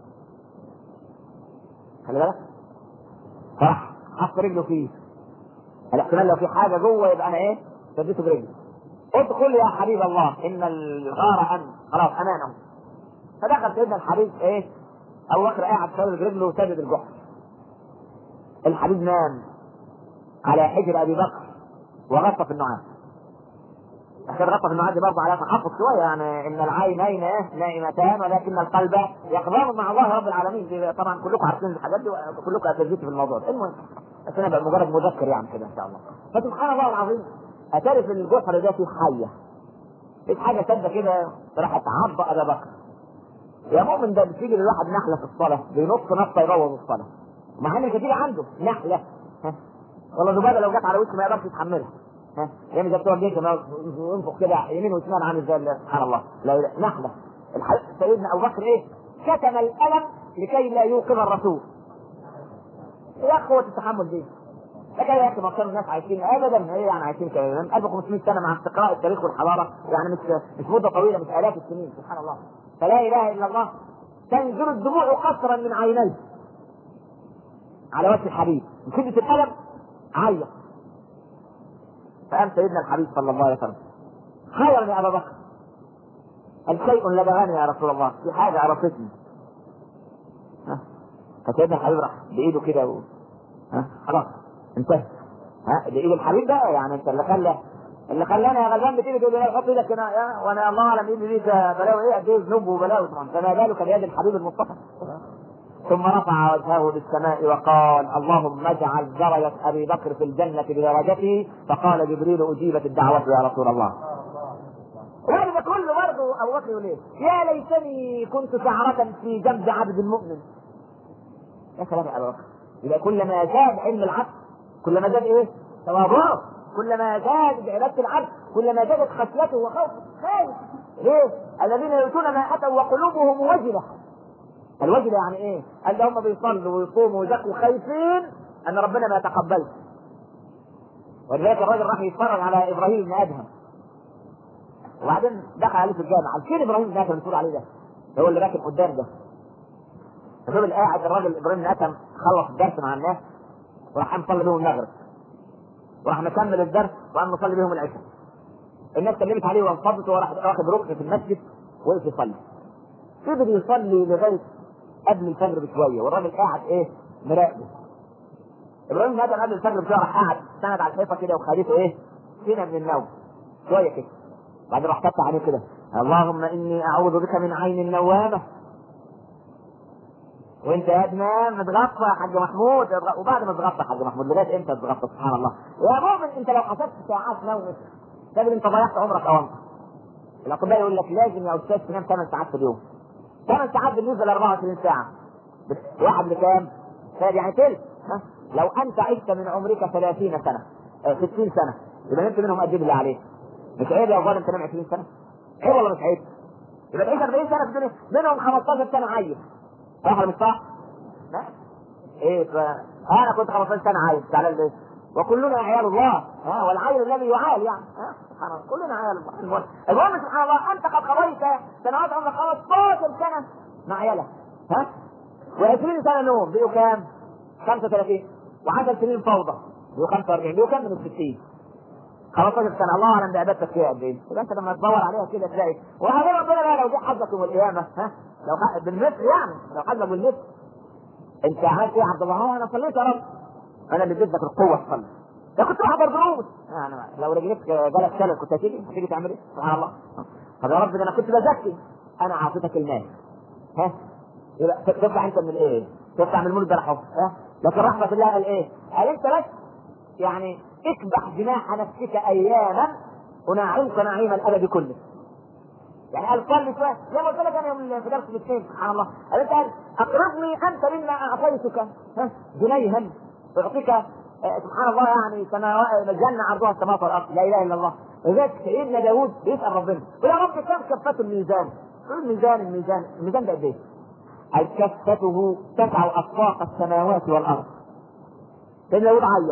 خلي بالك راح حط رجله فيه الاحتمال لو في حاجه جوه يبقى انا سديته برجلي. ادخل يا حبيب الله ان الغار خلاص امانه. فدخل سيدنا الحبيب ابو بكر قاعد سدد رجله وسدد الجحر. الحبيب نام على حجر ابي بكر وغطى في النعاس. عشان غطى في النعاس دي برضه على تحفظ شويه، يعني ان العينين نائمتان ولكن القلب يقظان مع الله رب العالمين. طبعا كلكم عارفين الحاجات دي وكلكم اساتذه في الموضوع. المهم بس انا بقى مجرد مذكر يعني كده ان شاء الله. فسبحان الله العظيم اتاري في الجحر ده في حيه، في حاجه سادة كده راحت عض ابا بكر. يا مؤمن ده بتيجي للواحد نحله في الصلاه بينط نطه يبوظ الصلاه، مع ان كتير عنده نحله والله ذبابه لو جت على وشه ما يقدرش يتحملها. يعني جبتوها الجيش ينفخ كده يمين وشمال عامل زي سبحان الله لا نحله. سيدنا ابو بكر كتم الالم لكي لا يوقظ الرسول. يا قوه التحمل دي. لكن يا اخي ما كانوا الناس عايشين ابدا يعني عايشين كده 1500 سنه مع استقراء التاريخ والحضاره، يعني مش مده طويله مش الاف السنين سبحان الله. فلا اله الا الله تنزل الدموع قسرا من عينيه على وجه الحبيب من شده الالم عيط. فقام سيدنا الحبيب صلى الله عليه وسلم خيرني يا ابا بكر الشيء لبغاني يا رسول الله في حاجه عرفتني. فسيدنا الحبيب راح بايده كده خلاص انتهى ها ده ايد الحبيب بقى، يعني انت اللي خلاني يا غلبان بتيجي تقول لي حط ايدك هنا وانا الله اعلم ايدي دي بلاوي ايه قد ايه ذنوب وبلاوي طبعا، فما بالك بيد الحبيب المصطفى. ثم رفع وجهه للسماء وقال اللهم اجعل درجة ابي بكر في الجنة بدرجته، فقال جبريل اجيبت الدعوة يا رسول الله. وبعد ده كله برضه ابو بكر يقول ايه؟ يا ليتني كنت شعرة في جنب عبد المؤمن. يا سلام يا ابو بكر، يبقى كلما زاد علم العبد كلما زاد ايه؟ تواضعه، كلما زاد بعبادة العبد كلما زادت خشيته وخوفه. خايف ليه؟ الذين يؤتون ما اتوا وقلوبهم وجلة. الوجلة يعني ايه؟ قال هم بيصلوا ويصوموا ويزكوا خايفين ان ربنا ما يتقبلش. ولذلك الراجل راح يتفرج على ابراهيم بن ادهم، وبعدين دخل عليه في الجامع. قال فين ابراهيم بن ادهم اللي بتقول عليه ده؟ هو اللي راكب قدام ده. الراجل قاعد، الراجل ابراهيم بن ادهم خلص الدرس مع الناس وراح مصلي بهم المغرب، وراح مكمل الدرس وقام مصلي بهم العشاء. الناس كلمت عليه وانفضت وراح واخد ركن في المسجد وقف يصلي. فضل يصلي لغايه قبل الفجر بشويه، والراجل قاعد ايه؟ مراقبه. ابراهيم بن ادهم قبل الفجر بشويه راح قاعد سند على الحيطه كده وخليته ايه؟ سنه من النوم شويه كده. بعدين راح فتح عليه كده اللهم اني اعوذ بك من عين نوامه. وانت يا ادنى متغطى يا حاج محمود، وبعد ما تغطى يا حاج محمود لغايه امتى تتغطى؟ سبحان الله يا مؤمن، انت لو حسبت ساعات نومك تجد انت ضيعت عمرك اوانك. الاطباء يقول لك لازم يا استاذ تنام 8 ساعات في اليوم. 8 ساعات بالنسبه ل 24 ساعه واحد لكام؟ يعني تلت. لو انت عشت من عمرك 30 سنه 60 سنه يبقى نمت منهم قد ايه بالله عليك؟ مش عيب يا ظالم تنام 20 سنه؟ عيب ولا مش عيب؟ يبقى تعيش 40 سنه في الدنيا منهم 15 سنه عايش، صح ولا مش صح؟ لا ايه انا كنت 15 سنه عايش تعالى ليه؟ وكلنا عيال الله، والعيل الذي يعال يعني سبحان الله كلنا عيال الله. المهم سبحان الله انت قد قضيت سنوات عمرك 15 سنه مع عيالك و20 سنه نوم، بيقوا كام؟ 35. و10 سنين فوضى بيقوا 45، بيقوا كام من ال 60؟ 15 سنه الله اعلم بعبادتك فيها قد ايه. يبقى انت لما تدور عليها كده تلاقي وهذا ربنا بقى لو جه حظك يوم القيامه لو بالمثل يعني لو حظك بالمثل انت عملت ايه يا عبد الله؟ انا صليت يا رب، انا اللي اديتك القوه تصلي. ده كنت بحضر دروس يعني لو رجليك جالك شلل كنت هتيجي تعمل ايه؟ سبحان الله. طب يا رب ده انا كنت بزكي، انا اعطيتك المال يبقى تطلع انت من الايه؟ تطلع من المولد ده الحب لكن رحمه الله قال ايه؟ قال انت بس يعني اكبح جناح نفسك اياما ونعيمك نعيم الابد كله. يعني قال صلي شويه زي ما قلت لك انا يوم في درس الاثنين سبحان الله. قال انت اقرضني انت مما اعطيتك جنيها تعطيك سبحان الله يعني سماوات الجنه عرضها السماوات والارض، لا اله الا الله. لذلك سيدنا داوود بيسال ربنا ويا رب كم كفته الميزان؟ الميزان ده قد ايه؟ قال كفته 9 اطباق السماوات والارض. سيدنا داوود عيط.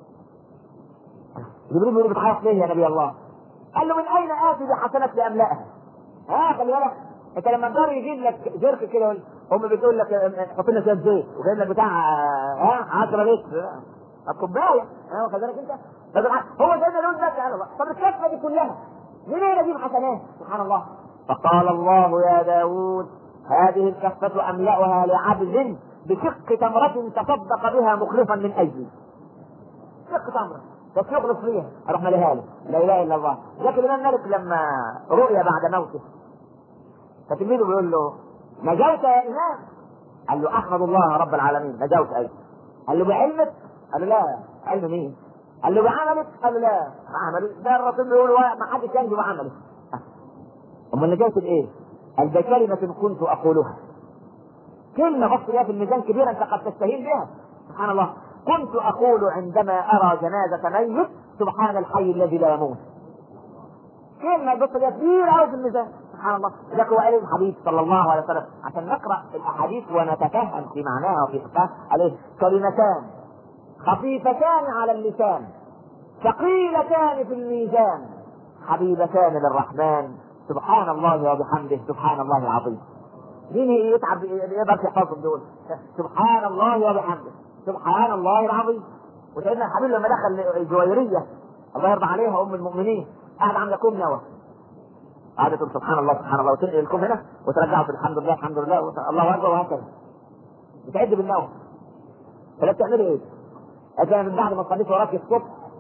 جبريل بيقول بتعيط ليه يا نبي الله؟ قال له من اين اتي بحسنات لاملاها؟ خلي بالك انت لما الدار يجيب لك جرك كده هم بتقول لك حط لنا شويه زيت وجايب لك بتاع 10 لتر الكوبايه خلي بالك انت هو زي ما لون ده سبحان الله. طب الكفه دي كلها منين اجيب حسنات؟ سبحان الله. فقال الله يا داوود هذه الكفه املاها لعبد بشق تمره تصدق بها مخلصا من اجلي. شق تمره بس يخلص فيها اروح مالها له، لا اله الا الله. لكن الامام مالك لما رؤي بعد موته فتلميذه بيقول له نجوت يا امام؟ قال له احمد الله رب العالمين نجوت. ايضا قال له بعلمك؟ قال له لا. علم مين؟ قال له بعملك؟ قال له لا. عملي ده الرسول بيقول ما حدش ينجو بعمله. امال نجوت بايه؟ قال بكلمه كنت اقولها، كلمه بص ليها في الميزان كبيره انت قد تستهين بها. سبحان الله. كنت اقول عندما ارى جنازه ميت سبحان الحي الذي لا يموت. كلمه بص ليها كبيره قوي في الميزان. سبحان الله. لذلك هو قال الحديث صلى الله عليه وسلم عشان نقرا الاحاديث ونتفهم في معناها وفي فقهها عليه كلمتان خفيفتان على اللسان ثقيلتان في الميزان حبيبتان للرحمن سبحان الله وبحمده سبحان الله العظيم. مين يتعب يقدر يحفظهم دول؟ سبحان الله وبحمده سبحان الله العظيم. وسيدنا الحبيب لما دخل الجويريه الله يرضى عليها ام المؤمنين قاعد عامله كوم نوى، قاعده تقول سبحان الله سبحان الله وتنقل الكوم هنا وترجعه في الحمد لله الحمد لله الله اكبر وهكذا بتعد بالنوم. فلا بتعملي ايه؟ اجي من بعد ما صليت وراك الصبح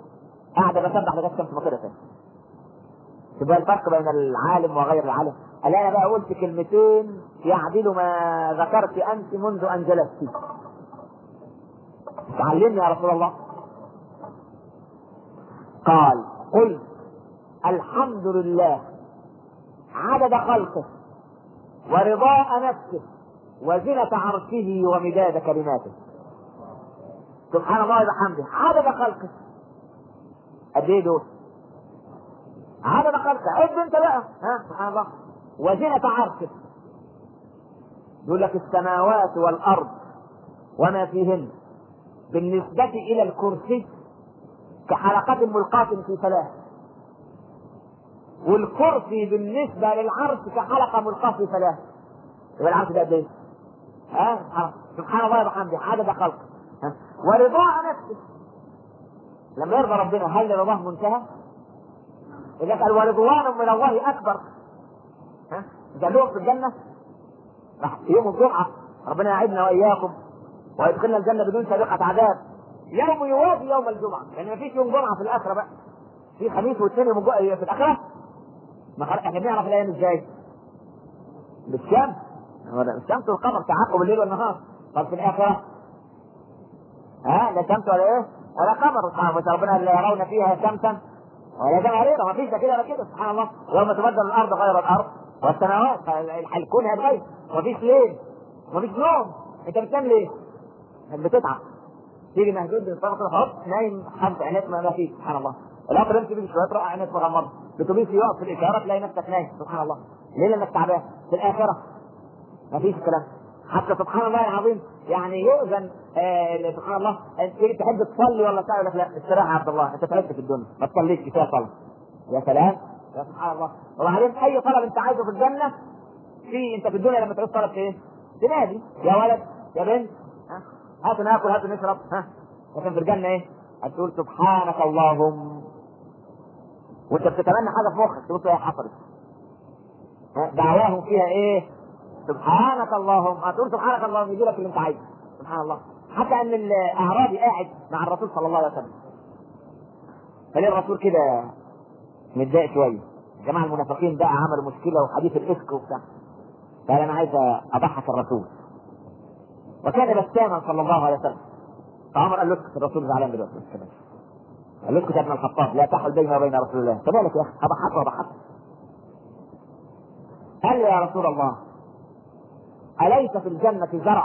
قاعده بسبح لغايه الشمس ما طلعت. يبقى الفرق بين العالم وغير العالم. قال انا بقى قلت كلمتين يعدل ما ذكرت انت منذ ان جلست. تعلمني يا رسول الله. قال قل الحمد لله عدد خلقه ورضاء نفسه وزنة عرشه ومداد كلماته. سبحان الله وبحمده. عدد خلقه قد ايه دول؟ عدد خلقه عد انت بقى. سبحان الله. وزنة عرشه يقول لك السماوات والارض وما فيهن بالنسبة الى الكرسي كحلقة ملقاة في فلاة، والكرسي بالنسبة للعرش كحلقة ملقاة في فلاة. يبقى العرش ده قد ايه؟ سبحان الله وبحمده. عدد خلقه ورضاء نفسه. لما يرضى ربنا هل رضاه منتهى؟ إذا قال ورضوان من الله أكبر. قالوه في الجنة راح في يوم الجمعة ربنا يعيدنا وإياكم ويدخلنا الجنة بدون سابقة عذاب. يوم يوافي يوم الجمعة، لأن يعني ما فيش يوم جمعة في الآخرة بقى. في خميس واثنين يوم في الآخرة. ما خلق احنا بنعرف الأيام إزاي؟ بالشمس. الشمس والقمر تعاقب الليل والنهار. طب في الآخرة لا شمس ولا إيه؟ ولا قمر. ربنا لا يرون فيها شمسا ولا قمرا. ما فيش كده ولا كده. سبحان الله. يوم تبدل الأرض غير الأرض والسماوات. الكون هيتغير. ما فيش ليل ما فيش نوم. أنت بتنام ليه؟ بتتعب. تيجي مهدود بالصبح تحط نايم حد عينيك ما فيش. سبحان الله. القطر يمشي بيه شويه تروح عينيك مغمضه. الاتوبيس يقف في الاشاره تلاقي نفسك نايم. سبحان الله. ليه؟ لانك تعبان. في الاخره ما فيش كلام. حتى سبحان الله العظيم يعني يؤذن سبحان الله تحب تصلي ولا تعمل لك لا استراحه يا عبد الله انت تعبت في الدنيا ما تصليش كفايه صلاه. يا سلام يا سبحان الله. وبعدين اي طلب انت عايزه في الجنه في انت في الدنيا لما تعوز طلب ايه؟ تنادي يا ولد يا بنت هاتوا ناكل هاتوا نشرب. لكن في الجنه ايه؟ هتقول سبحانك اللهم وانت بتتمنى حاجه في مخك تقول ايه حصلت. دعواهم فيها ايه؟ سبحانك اللهم. هتقول سبحانك اللهم يجي لك اللي انت عايزه. سبحان الله. حتى ان الاعرابي قاعد مع الرسول صلى الله عليه وسلم فليه الرسول كده متضايق شويه. جماعه المنافقين بقى عملوا مشكله وحديث الافك وبتاع. قال انا عايز اضحك الرسول وكان بساما صلى الله عليه وسلم. فعمر قال له اسكت الرسول زعلان دلوقتي. قال له اسكت يا ابن الخطاب لا تحل بيني وبين رسول الله. فمالك يا اخي اضحك. قال له يا رسول الله أليس في الجنة زرع؟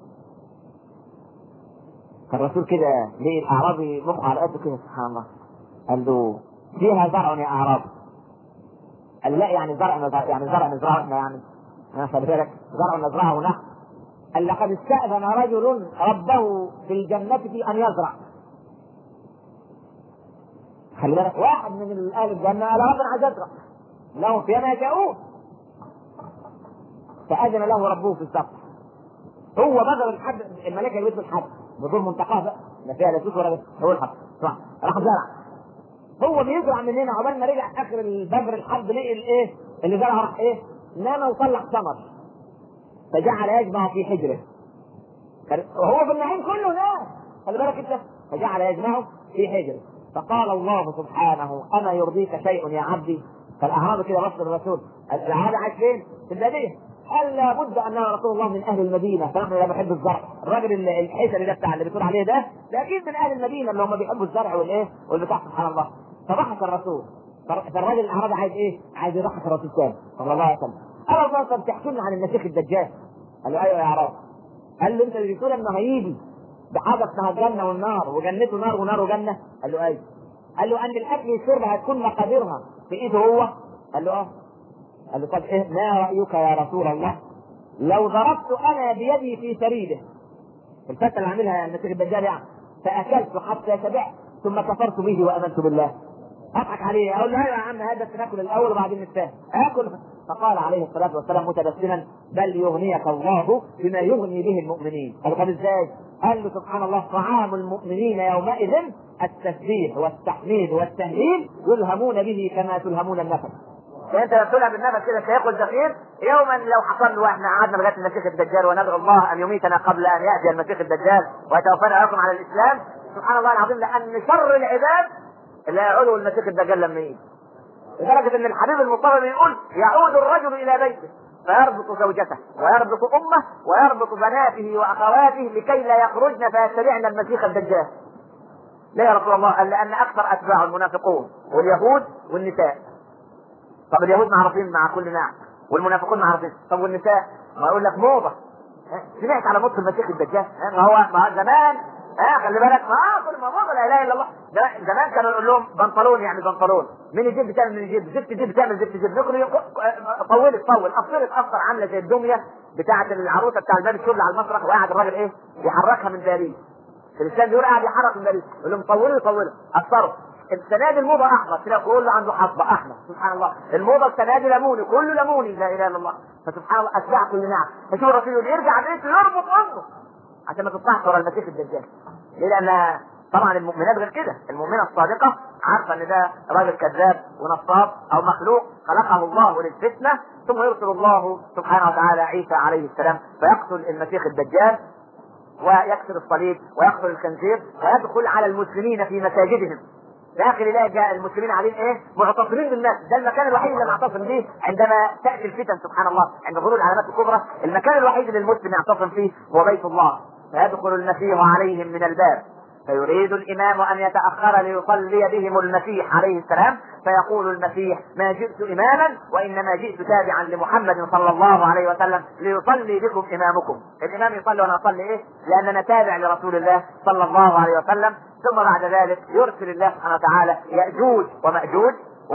فالرسول كده ليه الأعرابي مخ على قده كده. سبحان الله. قال له فيها زرع يا أعرابي. قال لا يعني زرع يعني زرع نزرعه احنا يعني. خلي بالك زرع نزرعه نحن. قال لقد استأذن رجل ربه في الجنة في أن يزرع. خلي بالك واحد من أهل الجنة قال ربنا عايز أزرع لهم فيما يشاءون. فأذن له ربه في السقف. هو بذر الحد الملائكة اللي بيدوا الحد بدون منتقاه بقى لا فيها لا توت ولا بس هو الحد صح راح زرع. هو بيزرع من هنا عقبال ما رجع اخر البذر الحد لقي الايه اللي زرعه راح ايه نام وطلع ثمر فجعل يجمع في حجره. وهو في النعيم كله نام. خلي بالك انت. فجعل يجمعه في حجره. فقال الله سبحانه اما يرضيك شيء يا عبدي. فالاعرابي كده بص للرسول. الاعرابي عايش فين؟ في الباديه. قال لابد انه رسول الله من اهل المدينه فنحن لا نحب الزرع. الراجل الحسني ده بتاع اللي بتقول عليه ده اكيد من اهل المدينه اللي هم بيحبوا الزرع والايه والبتاع. سبحان الله. فضحك الرسول. فالراجل الاعرابي عايز ايه؟ عايز يضحك الرسول تاني صلى الله عليه وسلم. قال الله طب تحكي لنا عن المسيح الدجال. قال له ايوه يا اعرابي. قال له انت اللي بتقول انه هيجي بحاجه اسمها الجنه والنار وجنته نار ونار وجنه. قال له ايوه. قال له ان الاكل والشرب هتكون مقاديرها في ايده هو. قال له قال له طب ايه ما رايك يا رسول الله لو ضربت انا بيدي في سريده الفتة اللي عاملها المسيح الدجال يعني فاكلت حتى شبعت ثم كفرت به وامنت بالله. اضحك عليه اقول له ايوه يا عم هذا ناكل الاول وبعدين نتفاهم اكل. فقال عليه الصلاه والسلام متبسما بل يغنيك الله بما يغني به المؤمنين. قال طب ازاي؟ قال له سبحان الله طعام المؤمنين يومئذ التسبيح والتحميد والتهليل يلهمون به كما تلهمون النفس. انت بتقولها بالنفس كده سياق الزفير يوما لو حصل له واحنا قعدنا لغايه المسيح الدجال وندعو الله ان يميتنا قبل ان ياتي المسيح الدجال ويتوفانا لكم على الاسلام. سبحان الله العظيم لان شر العباد اللي هيعودوا المسيح الدجال لما يجي، لدرجه ان الحبيب المصطفى بيقول يعود الرجل الى بيته فيربط زوجته ويربط امه ويربط بناته واخواته لكي لا يخرجن فيتبعن المسيح الدجال. ليه يا رسول الله؟ قال لان اكثر اتباع المنافقون واليهود والنساء. طب اليهود معروفين مع كل نعم والمنافقون معروفين، طب والنساء؟ ما يقول لك موضه. سمعت على موت المسيح الدجال؟ ما زمان خلي بالك كل ما موضه لا اله الا الله. زمان كانوا يقول لهم بنطلون يعني بنطلون، من الجيب بتعمل من الجيب، زفت جيب بتعمل زفت جيب، طول افطر عامله زي الدميه بتاعه العروسه بتاع الباب الشغل على المسرح، وقاعد الراجل ايه يحركها من باريس. الانسان بيقول قاعد يحرك من باريس، يقول لهم طولوا اكثروا. السنه دي الموضه احمر، تلاقي كله عنده حصبه احمر، سبحان الله. الموضه السنه دي ليموني، كله ليموني، لا اله الا الله. فسبحان الله اتباع كل نعم. فشوف الرسول يرجع بيته يربط امه عشان ما تطلعش ورا المسيح الدجال. ليه؟ لان طبعا المؤمنات غير كده، المؤمنه الصادقه عارفه ان ده راجل كذاب ونصاب او مخلوق خلقه الله للفتنه، ثم يرسل الله سبحانه وتعالى عيسى عليه السلام فيقتل المسيح الدجال ويكسر الصليب ويقتل الخنزير ويدخل على المسلمين في مساجدهم. داخل يلاقي جاء المسلمين عليه ايه؟ معتصمين بالناس. ده المكان الوحيد اللي نعتصم به عندما تاتي الفتن سبحان الله، عند ظهور العلامات الكبرى. المكان الوحيد اللي المسلم يعتصم فيه هو بيت الله. فيدخل المسيح عليهم من الباب فيريد الامام ان يتاخر ليصلي بهم المسيح عليه السلام، فيقول المسيح ما جئت اماما وانما جئت تابعا لمحمد صلى الله عليه وسلم ليصلي بكم امامكم. الامام يصلي وانا اصلي ايه؟ لاننا تابع لرسول الله صلى الله عليه وسلم. ثم بعد ذلك يرسل الله سبحانه وتعالى ياجوج وماجوج،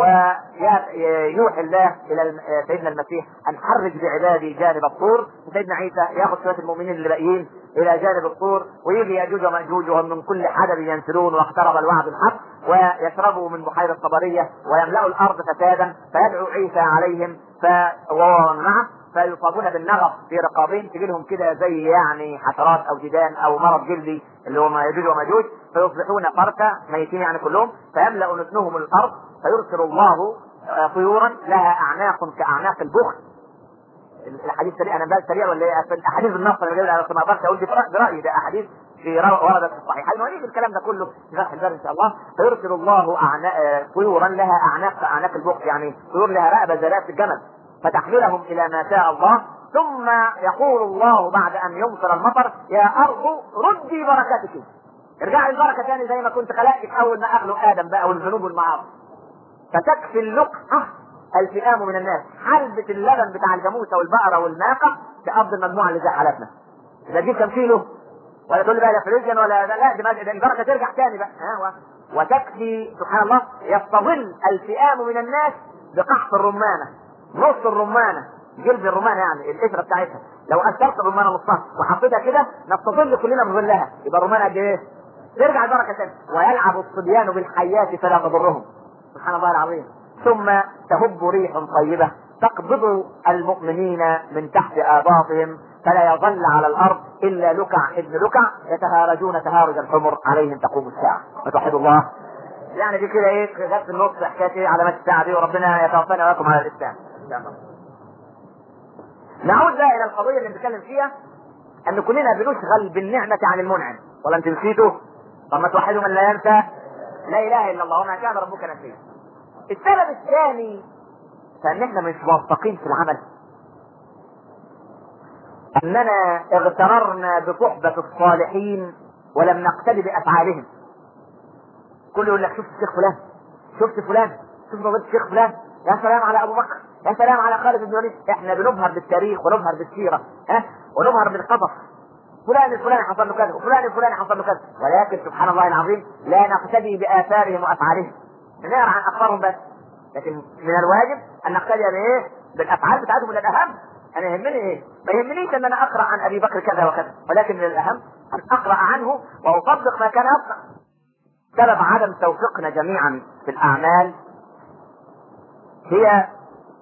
ويوحي الله الى سيدنا المسيح ان حرج بعبادي جانب الطور. سيدنا عيسى ياخذ شويه المؤمنين اللي باقيين الى جانب الطور، ويجي ياجوج وماجوج وهم من كل حدب ينسلون، واقترب الوعد الحق، ويشربوا من بحيره طبريه ويملأوا الارض فسادا. فيدعو عيسى عليهم وهو معه فيصابون بالنغص في رقابهم، تجي لهم كده زي يعني حشرات او ديدان او مرض جلدي اللي هو ياجوج وماجوج، فيصبحون فركه ميتين يعني كلهم، فيملأ نتنهم الارض. فيرسل الله طيورا لها اعناق كاعناق البخت. الحديث سريع، انا بقى سريع ولا ايه؟ الاحاديث بالنص انا ما اقدرش اقول برايي، ده احاديث في وردت في الصحيحين، ونجيب الكلام ده كله في فتح الباب ان شاء الله. فيرسل الله طيورا لها اعناق كاعناق البخت، يعني طيور لها رقبه زي رقبه الجمل، فتحملهم الى ما شاء الله. ثم يقول الله بعد ان يمطر المطر يا ارض ردي بركتك، ارجعي البركه ثاني زي ما كنت خلقتك اول ما اخلق ادم بقى والذنوب والمعاصي. فتكفي اللقحه الفئام من الناس، حلبة اللبن بتاع الجاموسه والبقره والناقه تقضي المجموعه اللي زي حالتنا. لا تجيب كم كيلو ولا تقول لي بقى لا فريزيان ولا لا، دي البركه ترجع تاني بقى. وتكفي سبحان الله يستظل الفئام من الناس بقحط الرمانه، نص الرمانه، جلد الرمانه يعني القشره بتاعتها، لو اثرت الرمانه نصها وحطيتها كده نستظل كلنا بظلها، يبقى الرمانه قد ايه؟ ترجع البركه تاني. ويلعب الصبيان بالحيات فلا تضرهم، سبحان الله العظيم. ثم تهب ريح طيبه تقبض المؤمنين من تحت آباطهم، فلا يظل على الارض الا لكع ابن لكع يتهارجون تهارج الحمر عليهم تقوم الساعه. فتوحدوا الله. يعني دي كده ايه في النص حكايه علامات الساعه دي، وربنا يتوفانا وياكم على الاسلام. نعود بقى الى القضيه اللي بنتكلم فيها، ان كلنا بنشغل بالنعمه عن المنعم. ولا انت نسيتوا؟ طب ما توحدوا من لا ينسى لا اله الا الله وما كان ربك نسيا. السبب الثاني فان احنا مش موفقين في العمل، اننا اغتررنا بصحبة الصالحين ولم نقتدي بافعالهم. كل يقول لك شفت الشيخ فلان، شفت فلان، شفت فضيلة الشيخ فلان، يا سلام على ابو بكر، يا سلام على خالد بن الوليد. احنا بنبهر بالتاريخ ونبهر بالسيرة ونبهر بالقصص، فلان الفلاني حصل له كذا وفلان الفلاني حصل له كذا، ولكن سبحان الله العظيم لا نقتدي باثارهم وافعالهم، نقرا عن اخبارهم بس. لكن من الواجب ان نقتدي بايه؟ بالافعال بتاعتهم. من الاهم انا يهمني ايه؟ ما يهمنيش ان انا اقرا عن ابي بكر كذا وكذا، ولكن من الاهم ان اقرا عنه واصدق ما كان يصنع. سبب عدم توفيقنا جميعا في الاعمال هي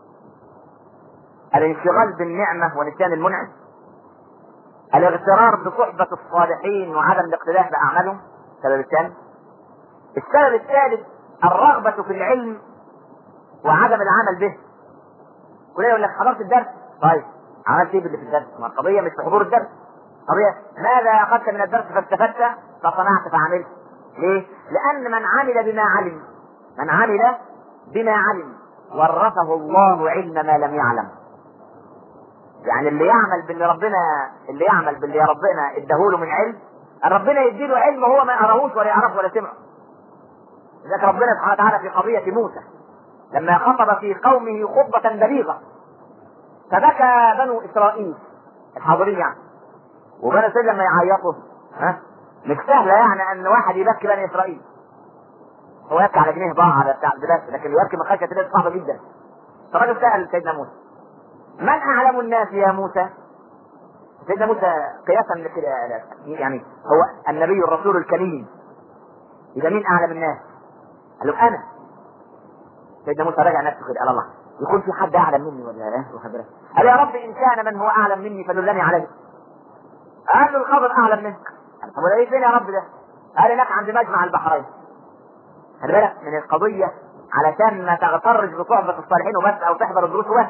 الانشغال بالنعمه ونسيان المنعم، الاغترار بصحبة الصالحين وعدم الاقتداء باعمالهم. السبب الثاني. السبب الثالث الرغبة في العلم وعدم العمل به. كل يقول لك حضرت الدرس، طيب عملت ايه باللي في الدرس؟ ما القضية مش في حضور الدرس، قضية ماذا اخذت من الدرس فاستفدت فصنعت فعملت. ليه؟ لان من عمل بما علم من عمل بما علم ورثه الله علم ما لم يعلم. يعني اللي يعمل باللي ربنا اداهوله من علم، ربنا يديله علم هو ما قراهوش ولا يعرفه ولا سمعه. لذلك ربنا سبحانه وتعالى في قضية موسى لما خطب في قومه خطبة بليغة فبكى بنو إسرائيل الحاضرين يعني، وبنو إسرائيل لما يعيطوا مش سهلة يعني أن واحد يبكي بني إسرائيل، هو يبكي على جنيه ضاع على بتاع بس، لكن يبكي من خشية الله صعبة جدا. فالراجل سأل سيدنا موسى من أعلم الناس يا موسى؟ سيدنا موسى قياسا لكده يعني هو النبي الرسول الكريم، إذا مين أعلم الناس؟ قال له أنا. سيدنا موسى راجع نفسه كده، قال الله يكون في حد أعلم مني ولا إيه؟ قال يا رب إن كان من هو أعلم مني فدلني عليه. قال له الخضر أعلم منك. طب ولا إيه فين يا رب ده؟ قال هناك عند مجمع البحرين. خلي بالك من القضية علشان ما تغترش بصحبة الصالحين وبس أو تحضر الدروس وبس.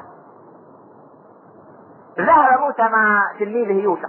ذهب موسى مع تلميذه يوشع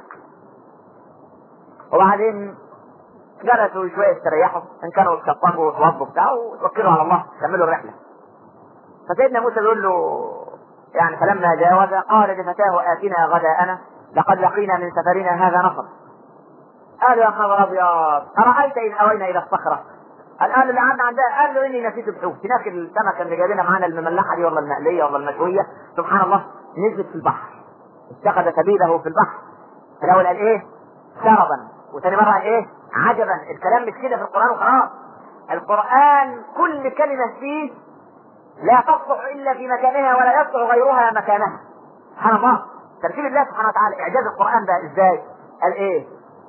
وبعدين جلسوا شوية استريحوا ان كانوا اتشطبوا وتوضوا بتاعه وتوكلوا على الله كملوا الرحلة. فسيدنا موسى يقول له يعني فلما جاوز قال لفتاه آتنا غداءنا لقد لقينا من سفرنا هذا نصب. قال يا خبر ابيض أرأيت إذ أوينا إلى الصخرة. الآن اللي قعدنا عندها قال له إني نسيت الحوت. هناك السمكة اللي جايبينها معانا المملحة دي ولا المقلية ولا المشوية سبحان الله نزلت في البحر اتخذ سبيله في البحر. الأول قال إيه؟ سربا، وثاني مرة قال إيه؟ عجبا. الكلام مش كده في القرآن وخلاص. القرآن كل كلمة فيه لا تصلح إلا في مكانها ولا يصلح غيرها مكانها. سبحان الله ترتيب الله سبحانه وتعالى. إعجاز القرآن ده إزاي؟ قال إيه؟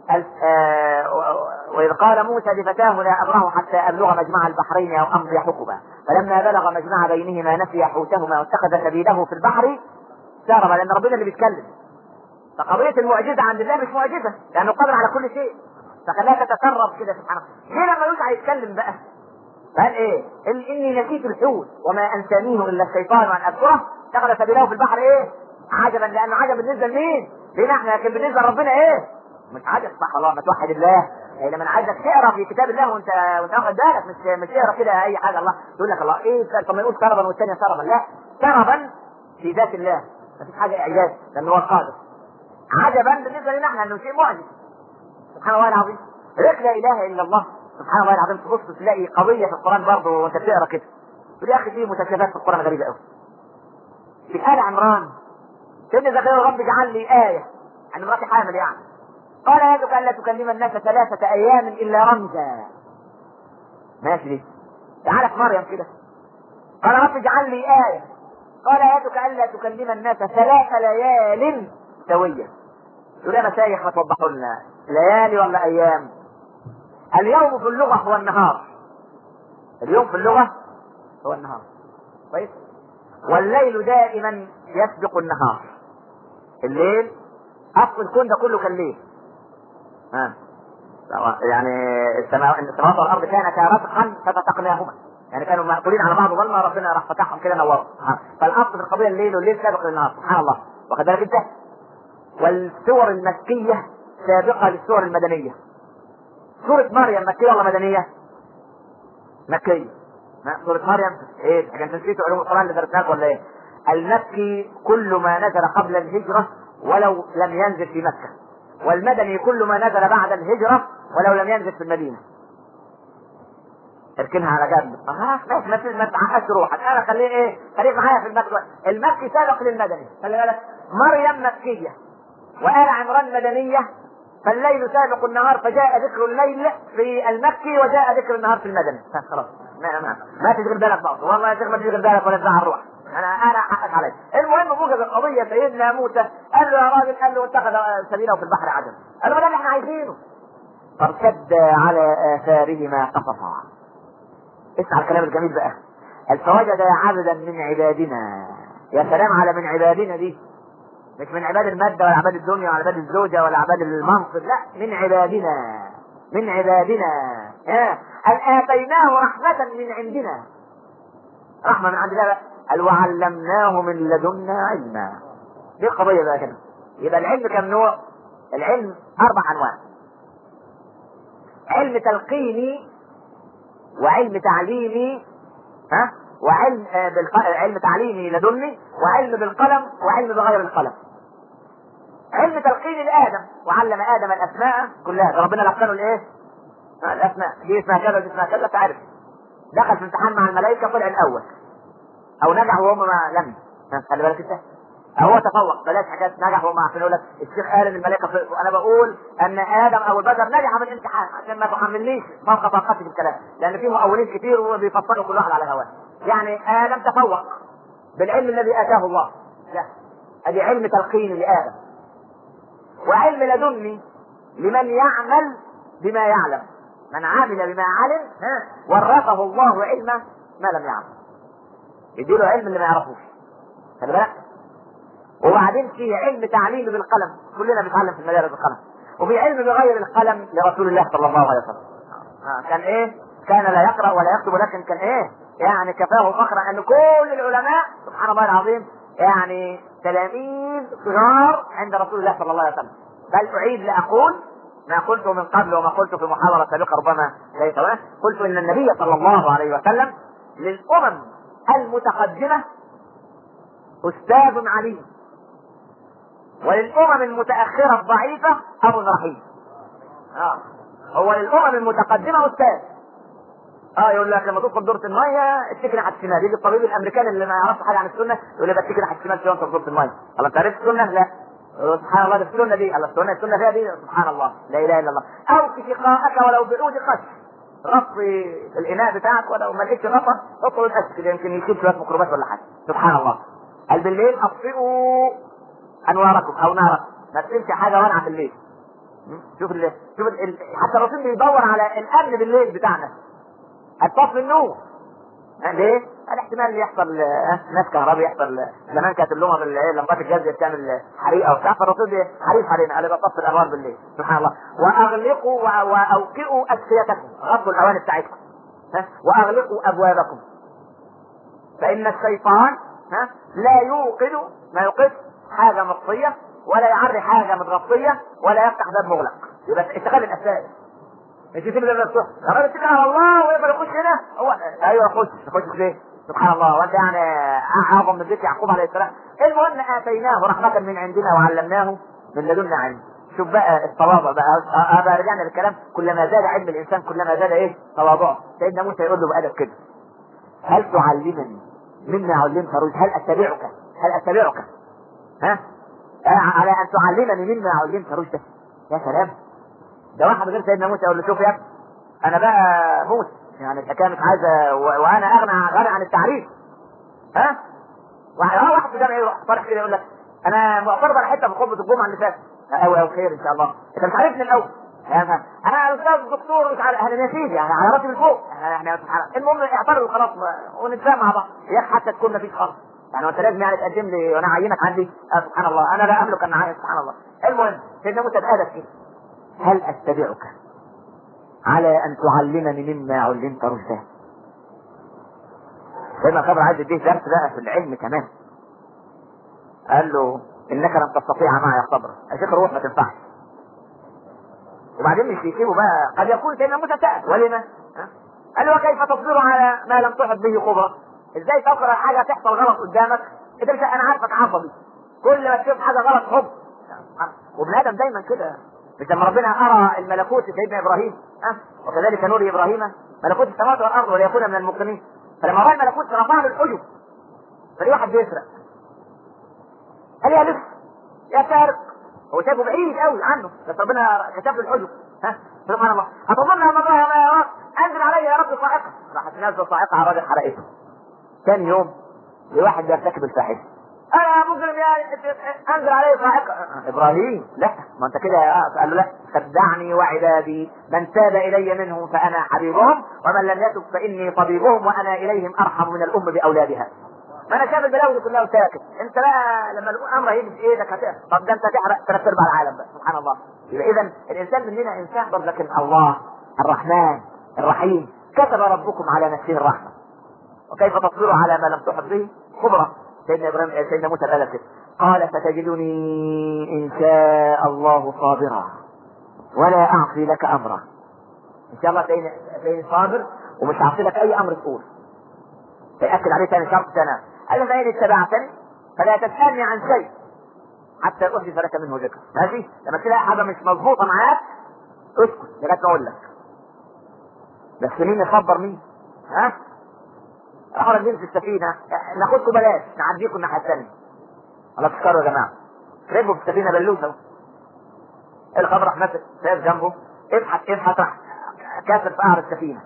وإذ قال موسى لفتاه لا أبرح حتى أبلغ مجمع البحرين أو أمضي حقبا فلما بلغ مجمع بينهما نسي حوتهما واتخذ سبيله في البحر ساربا. لأن ربنا اللي بيتكلم، فقضية المعجزة عند الله مش معجزة لأنه قادر على كل شيء، فخلاها تتسرب كده سبحانه. ليه لما يوسع يتكلم بقى قال ايه؟ اني نسيت الحوت وما انسانيه الا الشيطان ان اذكره اتخذ سبيله في البحر ايه؟ عجبا. لانه عجب بالنسبه لمين؟ لينا احنا، لكن بالنسبه لربنا ايه؟ مش عجب. صح الله ما توحد الله. لما انا عايزك تقرا في كتاب الله وانت واخد بالك، مش تقرا كده اي حاجه. الله يقول لك الله ايه؟ طب ما يقول سربا والثانيه سربا. لا، سربا في ذات الله ما فيش حاجه اعجاز لانه هو القادر. عجبا بالنسبه لنا احنا انه شيء معجز. سبحان الله العظيم. لك لا اله الا الله. سبحان الله العظيم. تبص تلاقي قضيه في القران برضه وانت بتقرا كده تقول يا اخي في متشابهات في القران غريبه قوي. في آل عمران سيدنا زكريا رب اجعل لي آية عن مراتي حامل يعني. قال يدك ألا تكلم الناس 3 أيام إلا رمزا. ماشي دي. تعالى في مريم كده قال رب اجعل لي آية. قال يدك ألا تكلم الناس 3 ليال سوية. يقول يا مشايخ ما توضحوا لنا ليالي ولا أيام؟ اليوم في اللغة هو النهار. اليوم في اللغة هو النهار كويس. والليل دائما يسبق النهار. الليل اصل الكون ده كله كان ليل. يعني السماوات والارض كانتا رتقا ففتقناهما، يعني كانوا مقفولين على بعض ظلمه ربنا راح فتحهم كده نورهم. فالاصل في القضيه الليل، والليل سابق للنهار. سبحان الله. واخد بالك انت؟ والسور المكيه سابقه للسور المدنيه. سوره مريم مكيه ولا مدنيه؟ مكيه. سورة مريم ايه؟ انت نسيتوا علوم القرآن اللي درسناها ولا ايه؟ المكي كل ما نزل قبل الهجرة ولو لم ينزل في مكة، والمدني كل ما نزل بعد الهجرة ولو لم ينزل في المدينة. اركنها على جنب. ما تعقدش روحك. انا خليه ايه؟ خليك معايا في المكي. المكي سابق للمدني. خلي بالك مريم مكية وآل عمران مدنية. فالليل سابق النهار فجاء ذكر الليل في المكي وجاء ذكر النهار في المدني. خلاص ما تشغل بالك برضه والله يا شيخ، ما تشغل بالك ولا تزعل روحك. انا حقك عليك. المهم موجز القضيه سيدنا موسى قال له يا راجل، قال له اتخذ سبيله في البحر عجبا. قال له ده اللي احنا عايزينه. فارتد على اثارهما قصصا. اسمع الكلام الجميل بقى. قال فوجد عبدا من عبادنا. يا سلام على من عبادنا دي، مش من عباد المادة ولا عباد الدنيا ولا عباد الزوجة ولا عباد المنصب، لا، من عبادنا. من عبادنا. قال آتيناه رحمة من عندنا. رحمة من عندنا بقى. قال وعلمناه من لدنا علما. دي القضية بقى كده. يبقى العلم كم نوع؟ العلم 4 أنواع. علم تلقيني، وعلم تعليمي، ها، وعلم علم تعليمي لدني، وعلم بالقلم، وعلم بغير القلم. علم تلقين لآدم، وعلم آدم الأسماء كلها، ربنا لقنه الإيه؟ الأسماء، دي اسمها كذا ودي اسمها كذا، تعرف. دخل في امتحان مع الملائكة طلع الأول، أو نجح وهم ما لم. خلي بالك أنت، هو تفوق، بلاش حاجات نجح وهم عشان يقول لك الشيخ قال ان الملائكه فوق. انا بقول ان ادم او البشر نجح من الامتحان، عشان ما تحملنيش فوق طاقتي في الكلام، لان في مؤولين كتير وبيفصلوا كل واحد على هواه. يعني ادم تفوق بالعلم الذي اتاه الله، لا، ادي علم تلقيني لادم، وعلم لدني لمن يعمل بما يعلم. من عمل بما علم ورثه الله علم ما لم يعلم، يديله علم اللي ما يعرفوش. خلي بالك. وبعدين في علم تعليمي بالقلم، كلنا بنتعلم في المدارس بالقلم. وفي علم بغير القلم لرسول الله صلى الله عليه وسلم. كان ايه؟ كان لا يقرأ ولا يكتب، ولكن كان ايه؟ يعني كفاه فخرا ان كل العلماء سبحان الله العظيم يعني تلاميذ صغار عند رسول الله صلى الله عليه وسلم. بل اعيد لاقول ما قلته من قبل وما قلته في محاضرة سابقة ربما ليس، قلت ان النبي صلى الله عليه وسلم للامم المتقدمة استاذ عليم، وللامم المتاخره الضعيفه ابو رحيم. هو للامم المتقدمه استاذ. يقول لك لما تدخل دوره الميه اتكل على الشمال، يجي الطبيب الامريكاني اللي ما يعرفش حاجه عن السنه يقول لك اتكل على الشمال وانت في دوره الميه. الله، انت عرفت السنه؟ لا. سبحان الله، ده السنه دي، الله، السنه فيها دي، سبحان الله، لا اله الا الله. اوفي سقاءك ولو بعود قش، غطي الاناء بتاعك ولو ما لقيتش غطا اطلب الاسك كده يمكن يشيل شويه ميكروبات ولا حاجه. سبحان الله. قال بالليل اطفئوا انواركم او ناركم، ما تسيبش حاجه والعه بالليل. شوف حتى الرسول بيدور على الامن بالليل بتاعنا، هتطفي النور. ليه؟ الاحتمال يحصل ناس كهرباء، يحصل زمان كانت اللمبه لمبات الجاز بتعمل حريقه وبتاع، فالرسول حريص علينا قال بطفي الانوار بالليل. سبحان الله. واغلقوا واوقئوا اسقيتكم، غطوا الاواني بتاعتكم، واغلقوا ابوابكم، فان الشيطان لا يوقد ما يوقد حاجه مطفيه، ولا يعري حاجه متغطيه، ولا يفتح باب مغلق. يبقى اشتغل الاساس، مش يسيب الباب مفتوح. الراجل اتكل على الله ويقدر يخش هنا، هو ايوه يخش ليه؟ سبحان الله. وانت يعني اعظم من ذكر يعقوب عليه السلام. المهم اتيناه رحمه من عندنا وعلمناه من لدنا علم. شوف بقى التواضع بقى رجعنا للكلام، كلما زاد علم الانسان كلما زاد ايه؟ تواضعه. سيدنا موسى يقول له بادب كده: هل تعلمني مما علمت رشد؟ هل اتبعك على ان تعلمني مما علمت رشدا؟ يا سلام، ده واحد غير سيدنا موسى يقول له شوف يا ابني، انا بقى موسى، يعني الحكايه مش عايزه وانا غني عن التعريف. واحد في جامعه طارح كده يقول لك انا معترض على حته في خطبه الجمعه اللي فاتت. او خير ان شاء الله، انت مش عارفني الاول. انا استاذ دكتور مش عارف، انا نسيت يعني على راسي من فوق. احنا سبحان الله. المهم اعترضوا خلاص ونتفاهم مع بعض يا اخي، حتى تكون مفيش خالص. يعني انت لازم يعني تقدم لي وانا اعينك عندي. سبحان الله، انا لا املك ان اعين. سبحان الله. المهم سيدنا موسى اتقالت كده: هل اتبعك على ان تعلمني مما علمت رشدا؟ سيدنا خضر عايز يديه درس بقى في العلم كمان. قال له: انك لن تستطيع معي صبرا. يا شيخ روح ما تنفعش. وبعدين مش يسيبه بقى، قد يكون سيدنا موسى سأل ولما؟ قال له: وكيف تصبر على ما لم تحط به خبرا؟ ازاي تفكر على حاجه تحصل غلط قدامك؟ انت مش، انا عارفك عصبي، كل ما تشوف حاجه غلط حب. وابن ادم دايما كده. مش لما ربنا ارى الملكوت لسيدنا ابراهيم وكذلك نور ابراهيم ملكوت السماوات والارض وليكون من الموقنين، فلما راى الملكوت رفع له الحجب، فليه واحد بيسرق قال يا لف يا سارق، هو شايفه بعيد قوي عنه بس ربنا كتب له الحجب. سبحان الله. اظن ان الله انزل علي يا رب صاعقه، راحت نازله صاعقه على الراجل حرقته. ثاني يوم لواحد بيرتكب الفاحشه: انا مجرم يا انزل علي صاعقه. ابراهيم لا، ما انت كده قال له: لا، خدعني وعبادي من تاب الي منهم فانا حبيبهم، ومن لم يتب فاني طبيبهم، وانا اليهم ارحم من الام باولادها. ما انا شايف البلاوي دي كلها وساكت. انت بقى لما الامر هيجي في ايدك طب ده انت تحرق 3/4 العالم بقى. سبحان الله. يبقى اذا الانسان مننا انسان برضه، لكن الله الرحمن الرحيم كتب ربكم على نفسه الرحمه. وكيف تصبر على ما لم تحط به خبرة؟ سيدنا موسى قال كده: قال: فتجدني ان شاء الله صابرا ولا اعصي لك امرا. ان شاء الله تلاقيني صابر ومش هعصي لك اي امر تقول. فيأكد عليه ثاني شرط ثاني. قال له فإن اتبعتني فلا تسألني عن شيء حتى أحدث لك منه ذكر. ماشي؟ لما تلاقي حاجة مش مظبوطة معاك اسكت لغاية ما أقول لك. بس مين يخبر مين؟ ها؟ راحوا راكبين في السفينة، ناخدكم بلاش نعديكم الناحية الثانية. الله تشكروا يا جماعة. ركبوا في السفينة بلوسة. الخضر راح ماسك شايف جنبه، ابحث راح كاسر في قعر السفينة.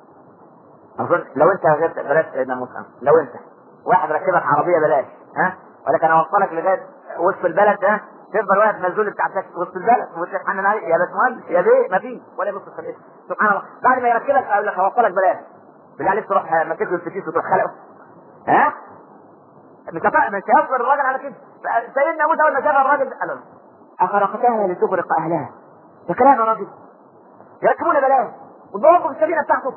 أظن لو أنت غير بلاش سيدنا موسى، لو أنت واحد ركبك عربية بلاش، ها؟ ولكن أوصلك لغاية وسط البلد ده، تفضل واقف مزول بتاعتك وسط البلد وتتحنن عليه يا باشمهندس يا بيه ما فيش ولا يبص في الاسم. سبحان الله. بعد ما يركبك اقول لك هوصلك بلاش. بالله عليك تروح ماسك له الفتيس وتروح خلقه. ها؟ مش هيصبر الراجل على كده. سيدنا موسى اول ما شاف الراجل قال له اخرقتها لتغرق اهلها. ده كلام يا راجل. يركبونا بلاش وتضربوا في السفينه بتاعته.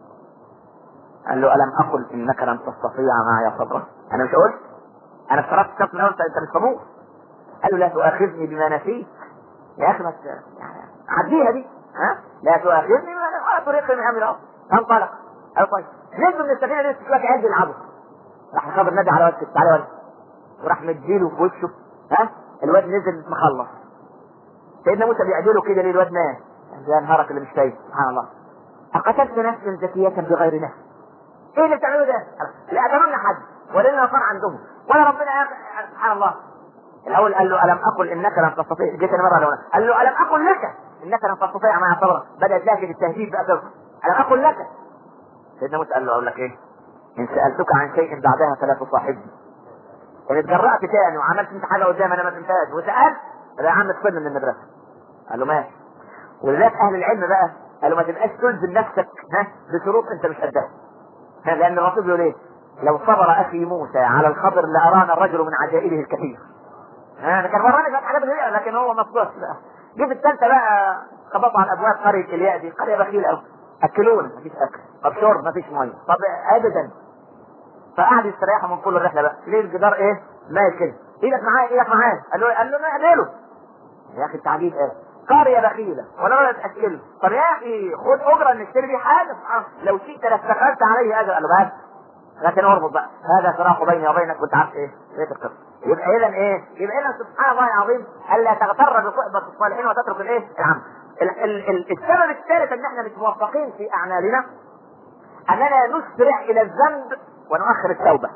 قال له الم اقل انك لن تستطيع معي صبرا. انا مش قلت؟ انا افترضت الشخص من اول انت مش صبور. قال له لا تؤاخذني بما نسيت. يا اخي بس يعني عديها دي. ها؟ لا تؤاخذني على طريق من امر الارض. انطلق. قال طيب نزلوا من السفينه دي شويه عند يلعبوا. راح خبر النبي على وجهه تعالى وجهه وراح مديله في وشه. ها؟ الواد نزل مخلص. سيدنا موسى بيعدله كده ليه الواد مات. يا نهارك اللي مش شايف. سبحان الله. اقتلت نفسا زكيه بغير نفس. ايه اللي بتعملوه ده؟ لا قتلونا حد ولا لنا صار عندهم ولا ربنا سبحان الله. الاول قال له الم اقل انك لن تستطيع. جيت مره لو قال له الم اقل لك انك لن تستطيع معي صبرا. بدات لكن التهديد بقى تظهر. الم اقل لك. سيدنا موسى قال له اقول لك ايه؟ ان سالتك عن شيء بعدها فلا تصاحبني. ان اتجرأت تاني وعملت انت حاجه قدام انا ما فهمتهاش وسالت يا عم تفضل من المدرسه. قال له ماشي. ولذلك اهل العلم بقى قالوا ما تبقاش تلزم نفسك بشروط انت مش قدها. لان الرسول بيقول ايه؟ لو صبر اخي موسى على الخبر لارانا الرجل من عجائبه الكثير. انا كان وراني شويه حاجات غريبه لكن هو ما صبرش بقى. جه في الثالثه بقى خبطوا على ابواب قريه الياء دي، قريه بخيله قوي. اكلونا مفيش اكل، طب شرب مفيش ميه، طب ابدا. فقعد يستريحوا من كل الرحله بقى. ليه الجدار ايه؟ مايل كده. ايدك معايا ايدك معايا. قال له نعمله. يا اخي التعجيب ايه؟ قريه بخيله ولا تاكله. طب يا اخي خد اجره نشتري بيه حاجه. لو شئت لاستقلت عليه اجر. قال له بس لكن اربط بقى هذا فراق بيني وبينك وانت عارف ايه؟ بيت القصه. يبقى اذا ايه؟ يبقى اذا سبحان الله العظيم الا تغتر بصحبه الصالحين وتترك الايه؟ العمل. السبب الثالث ان احنا مش موفقين في اعمالنا اننا نسرع الى الذنب ونؤخر التوبه.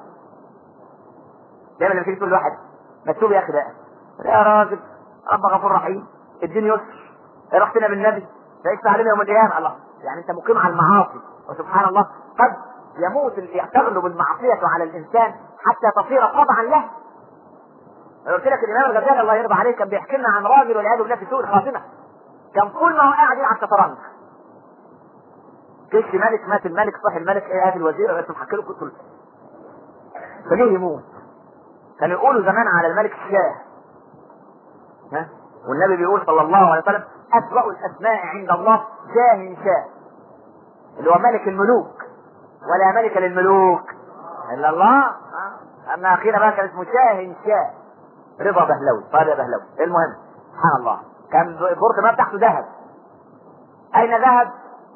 دايما لما تيجي تقول لواحد ما تتوب يا اخي بقى. يا راجل رب غفور رحيم اديني يسر رحتنا بالنبي فيشفع علينا يوم القيامه. الله يعني انت مقيم على المعاصي وسبحان الله قد يموت تغلب المعصيه على الانسان حتى تصير طبعا له. انا قلت لك الامام الغزالي الله يرضى عليه كان بيحكي لنا عن راجل والعياذ بالله في سوء الخاتمه. كان طول ما هو قاعد يلعب شطرنج كش ملك مات الملك صاحي الملك ايه هذا الوزير انتم حكي له كله فليه يموت. كانوا يقولوا زمان على الملك الشاه. ها والنبي بيقول صلى الله عليه وسلم اسوأ الاسماء عند الله شاه شاه اللي هو ملك الملوك ولا ملك للملوك الا الله. اما اخيرا بقى كان اسمه شاه شاه رضا بهلوي. طيب يا بهلوي المهم سبحان الله كان البرج بتاعته ذهب. اين ذهب؟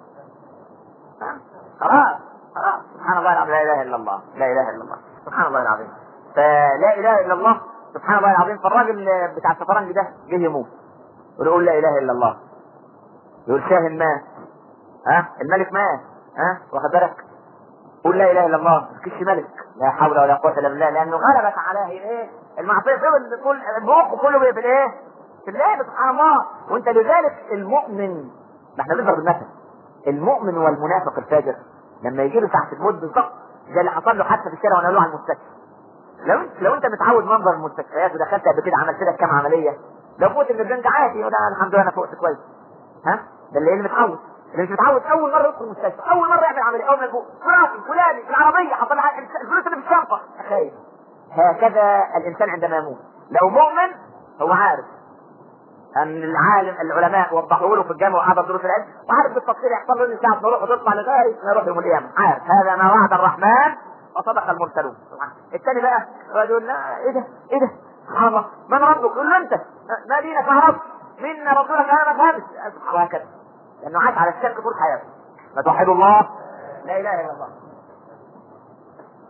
خلاص سبحان الله العظيم. لا اله الا الله لا اله الا الله سبحان الله العظيم. فلا اله الا الله سبحان الله العظيم. فالراجل بتاع الشطرنج ده جه يموت ويقول لا اله الا الله. يقول شاهن مات. الملك مات. واخد بالك؟ قول لا اله الا الله مفيش ملك. لا حول ولا قوه الا بالله لانه غلبت عليه ايه؟ المعصيه. فضل كل بوقه كله بالايه؟ في الله سبحان الله. وانت لذلك المؤمن ما احنا بنضرب المثل المؤمن والمنافق الفاجر لما يجي له تحت الموت بالظبط زي اللي حصل له حتى في الشارع ونقلوه على المستشفى. لو انت متعود منظر المستشفيات ودخلت قبل كده عملت لك كام عمليه لو فوت من البنك عادي وده الحمد لله انا فوقت كويس. ده اللي متعود. اللي مش متعود اول مره يدخل المستشفى اول مره يعمل عمليه اول ما يفوق فلاني في العربيه حصل لها الفلوس اللي في الشنطه خايف. هكذا الانسان عندما يموت لو مؤمن هو عارف ان العلماء وضحوا له في الجامعه وحضر دروس العلم وعارف بالتفصيل يحصل له ان ساعه ما يروح وتطلع لغايه ما يروح يوم القيامه. عارف هذا ما وعد الرحمن وصدق المرسلون. الثاني بقى يقول لا ايه ده سبحان الله من ربك؟ يقول له انت ما دينك ما ربك منا رسولك انا ما فهمت وهكذا لانه عاش على الشرك طول حياته. ما توحدوا الله لا اله الا الله.